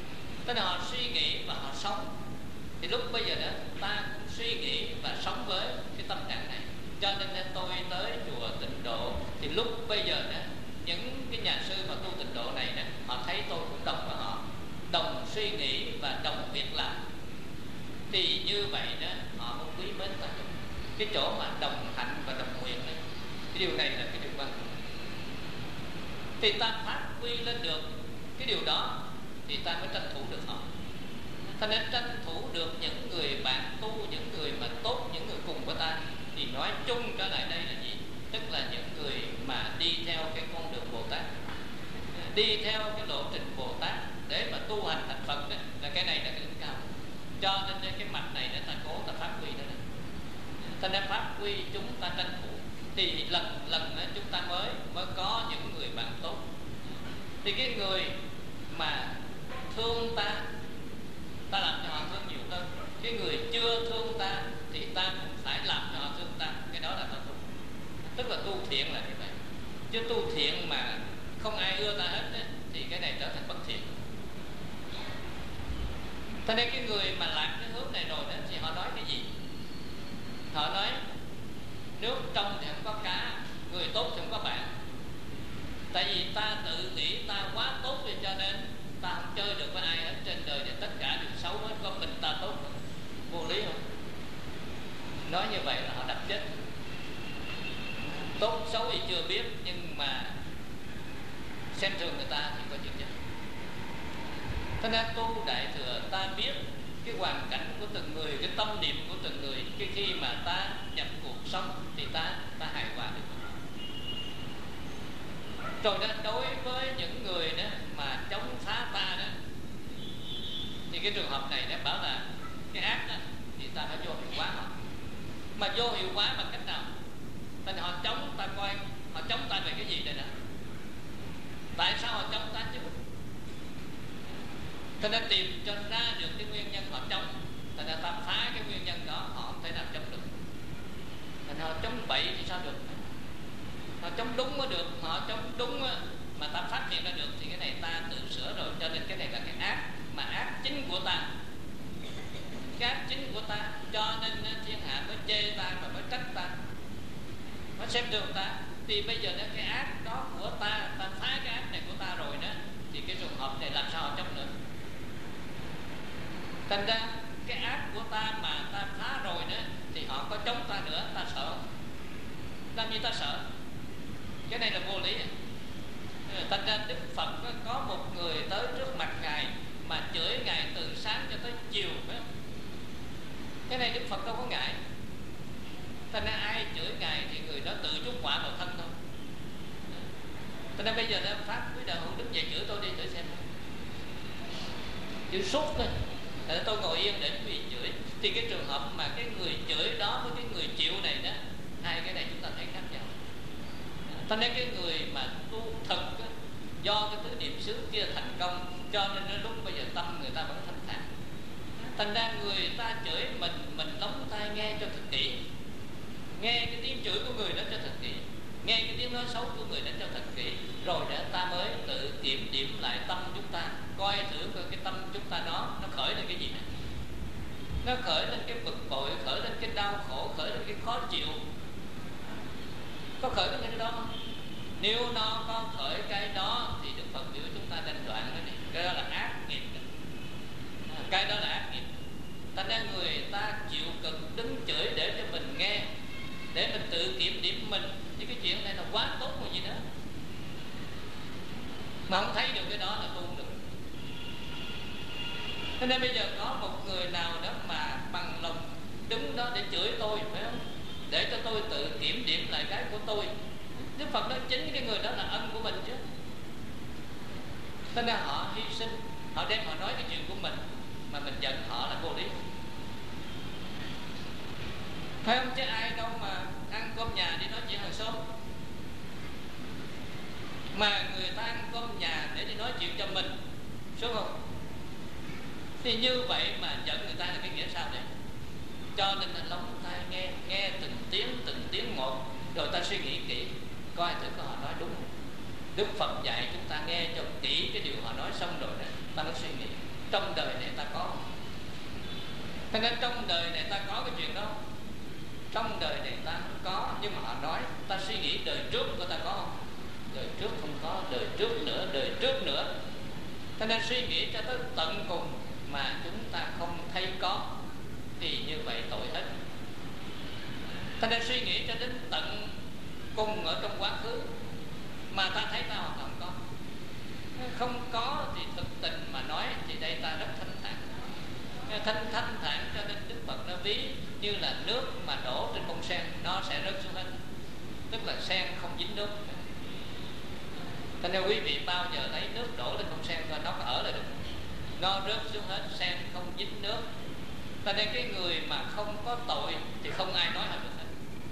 B: Tức là họ suy nghĩ và họ sống. Thì lúc bây giờ đó ta cũng suy nghĩ và sống với cái tâm trạng này. Cho nên tôi tới chùa Tịnh Độ, thì lúc bây giờ đó những cái nhà sư mà tu Tịnh Độ này đó, họ thấy tôi cũng đồng với họ, đồng suy nghĩ và đồng việc làm. Thì như vậy đó họ mới quý mến ta. Cái chỗ mà đồng hạnh và đồng nguyện này, cái điều này là cái điều quan trọng. Thì ta phát huy lên được cái điều đó thì ta mới tranh thủ được họ. Ta nên tranh thủ được những người bạn tu, những người mà tốt, những người cùng với ta. Thì nói chung trở lại đây là gì? Tức là những người mà đi theo cái con đường Bồ Tát, đi theo cái lộ trình Bồ Tát để mà tu hành thành Phật đó, là cái này là cái đỉnh cao. Cho nên cái mặt này để ta cố ta phát huy đó, ta nên phát huy chúng ta tranh thủ. Thì lần lần đó chúng ta mới mới có những người bạn tốt. Thì cái người mà thương ta, ta làm cho họ thương nhiều hơn. Cái người chưa thương ta thì ta cũng phải làm cho họ thương ta. Cái đó là ta tu. Tức là tu thiện là như vậy. Chứ tu thiện mà không ai ưa ta hết ấy, thì cái này trở thành bất thiện. Cho nên cái người mà làm cái hướng này rồi đó thì họ nói cái gì? Họ nói nước trong thì không có cá, người tốt thì không có bạn. Tại vì ta tự nghĩ ta quá tốt rồi, cho nên ta không chơi được với ai hết. Trên đời thì tất cả đều xấu hết, có mình ta tốt. Vô lý không? Nói như vậy là họ đập chết. Tốt xấu thì chưa biết, nhưng mà xem thường người ta thì có chừng chết. Thế nên tu Đại Thừa ta biết cái hoàn cảnh của từng người, cái tâm niệm của từng người. Cái khi mà ta nhập cuộc sống thì ta ta hài hòa được. Rồi đó, đối với những người đó mà chống phá ta đó, thì cái trường hợp này nó bảo là cái ác đó thì ta phải vô hiệu hóa họ. Mà vô hiệu hóa bằng cách nào? Tại họ chống ta, coi họ chống ta về cái gì đây nè? Tại sao họ chống ta chứ? Thế nên tìm cho ra được cái nguyên nhân họ chống. Thế nên ta phá cái nguyên nhân đó, họ không thể nào chống được. Thế nên họ chống bậy thì sao được? Họ chống đúng mới được. Họ chống đúng mà ta phát hiện ra được thì cái này ta tự sửa rồi. Cho nên cái này là cái ác, mà ác chính của ta, cái ác chính của ta. Cho nên thiên hạ mới chê ta và mới trách ta, mới xem thường ta. Thì bây giờ cái ác đó của ta, ta phá cái ác này của ta rồi đó, thì cái trường hợp này làm sao họ chống nữa? Thành ra cái ác của ta mà ta phá rồi đó, thì họ có chống ta nữa, ta sợ. Làm gì ta sợ? Cái này là vô lý. Thành ra Đức Phật có một người tới trước mặt Ngài mà chửi Ngài từ sáng cho tới chiều, phải không? Cái này Đức Phật đâu có ngại. Thành ra ai chửi Ngài thì người đó tự chuốc quả vào thân thôi. Thành ra bây giờ nó Pháp quý đạo hữu đứng dậy chửi tôi đi thử xem. Chửi suốt thôi. Thành ra tôi ngồi yên để quý vị chửi. Thì cái trường hợp mà cái người chửi đó với cái người chịu này đó, hai cái này chúng ta thấy khác nhau. Thành ra cái người mà tu thực đó, do cái tứ niệm xứ kia thành công, cho nên đến lúc bây giờ tâm người ta vẫn thanh thản. Thành ra người ta chửi mình, mình lóng tai nghe cho thật kỹ, nghe cái tiếng chửi của người đó cho thật kỹ, nghe cái tiếng nói xấu của người đó cho thật kỹ. Rồi để ta mới tự kiểm điểm lại tâm chúng ta, coi thử coi cái tâm chúng ta đó nó khởi lên cái gì này. Nó khởi lên cái bực bội, khởi lên cái đau khổ, khởi lên cái khó chịu. Có khởi lên cái đó không? Nếu nó có khởi cái đó thì Đức Phật biểu chúng ta nên đoạn cái này. Cái đó là ác nghiệp. Cái đó là ác nghiệp. Thành ra người ta chịu cực đứng chửi để cho mình nghe, để mình tự kiểm điểm mình, thì cái chuyện này là quá tốt rồi gì đó. Mà không thấy được cái đó là tu không được. Thế nên bây giờ có một người nào đó mà bằng lòng đứng đó để chửi tôi, phải không? Để cho tôi tự kiểm điểm lại cái của tôi. Đức Phật nói chính cái người đó là ân của mình chứ. Thế nên họ hy sinh, họ đem họ nói cái chuyện của mình, mà mình giận họ là vô lý. Phải không? Chứ ai đâu mà ăn cơm nhà đi nói chuyện hàng xóm. Mà người ta ăn cơm nhà để đi nói chuyện cho mình, đúng không? Thì như vậy mà giận người ta là cái nghĩa sao đấy? Cho nên là lóng tai nghe, nghe từng tiếng từng tiếng một, rồi ta suy nghĩ kỹ, coi thử có họ nói đúng không. Đức Phật dạy chúng ta nghe cho kỹ cái điều họ nói xong rồi đó, ta mới suy nghĩ. trong đời này ta có. Cho nên trong đời này ta có cái chuyện đó. Trong đời này ta không có, nhưng mà họ nói ta suy nghĩ đời trước của ta có không? Đời trước không có, đời trước nữa, đời trước nữa. Cho nên suy nghĩ cho tới tận cùng mà chúng ta không thấy có thì như vậy tội hết. Cho nên suy nghĩ cho đến tận cùng ở trong quá khứ mà ta thấy ta hoàn toàn có. Không có thì thực tình mà nói thì đây ta rất thanh thản. Thanh thanh thản cho nên Đức Phật nó ví như là nước mà đổ trên bông sen, nó sẽ rớt xuống hết. Tức là sen không dính nước. Cho nên quý vị bao giờ lấy nước đổ lên bông sen coi nó có ở lại được không? Nó rớt xuống hết, sen không dính nước. Cho nên cái người mà không có tội thì không ai nói hết được hết.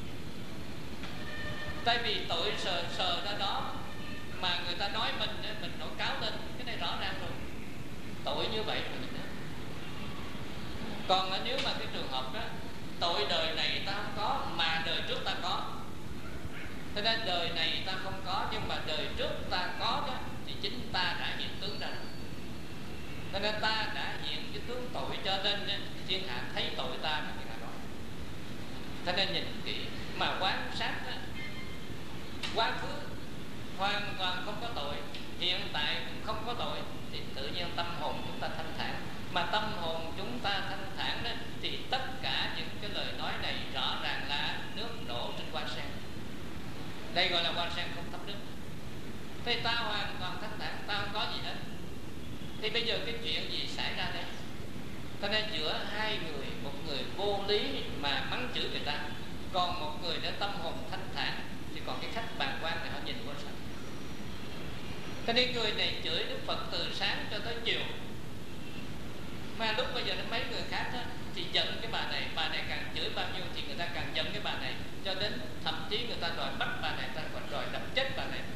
B: Tại vì tội sờ sờ ra đó mà người ta nói mình, mình nổi cáo lên, cái này rõ ràng rồi. Tội như vậy rồi mình nói. Còn nếu mà cái trường hợp đó, tội đời này ta không có mà đời trước ta có, cho nên đời này ta không có nhưng mà đời trước ta có đó, thì chính ta đã hiện tướng ra. Cho nên ta đã hiện cái tướng tội, cho nên thiên hạ thấy tội ta mà thiên hạ đó. Cho nên nhìn kỹ mà quan sát đó, quá khứ hoàn toàn không có tội, hiện tại cũng không có tội, thì tự nhiên tâm hồn chúng ta thanh thản. Mà tâm hồn chúng ta thanh thản đó, thì tất cả những cái lời nói này rõ ràng là nước đổ trên hoa sen. Đây gọi là hoa sen không thấm nước. Thế ta hoàn toàn thanh thản, ta không có gì hết. Thì bây giờ cái chuyện gì xảy ra đây? Cho nên giữa hai người, một người vô lý mà mắng chửi người ta, còn một người đã tâm hồn thanh thản, thì còn cái khách bàng quan này họ nhìn qua sao? Cho nên người này chửi Đức Phật từ sáng cho tới chiều, mà lúc bây giờ đến mấy người khác đó, thì giận cái bà này, bà này càng chửi bao nhiêu thì người ta càng giận cái bà này, cho đến thậm chí người ta đòi bắt bà này, ta còn đòi đập chết bà này.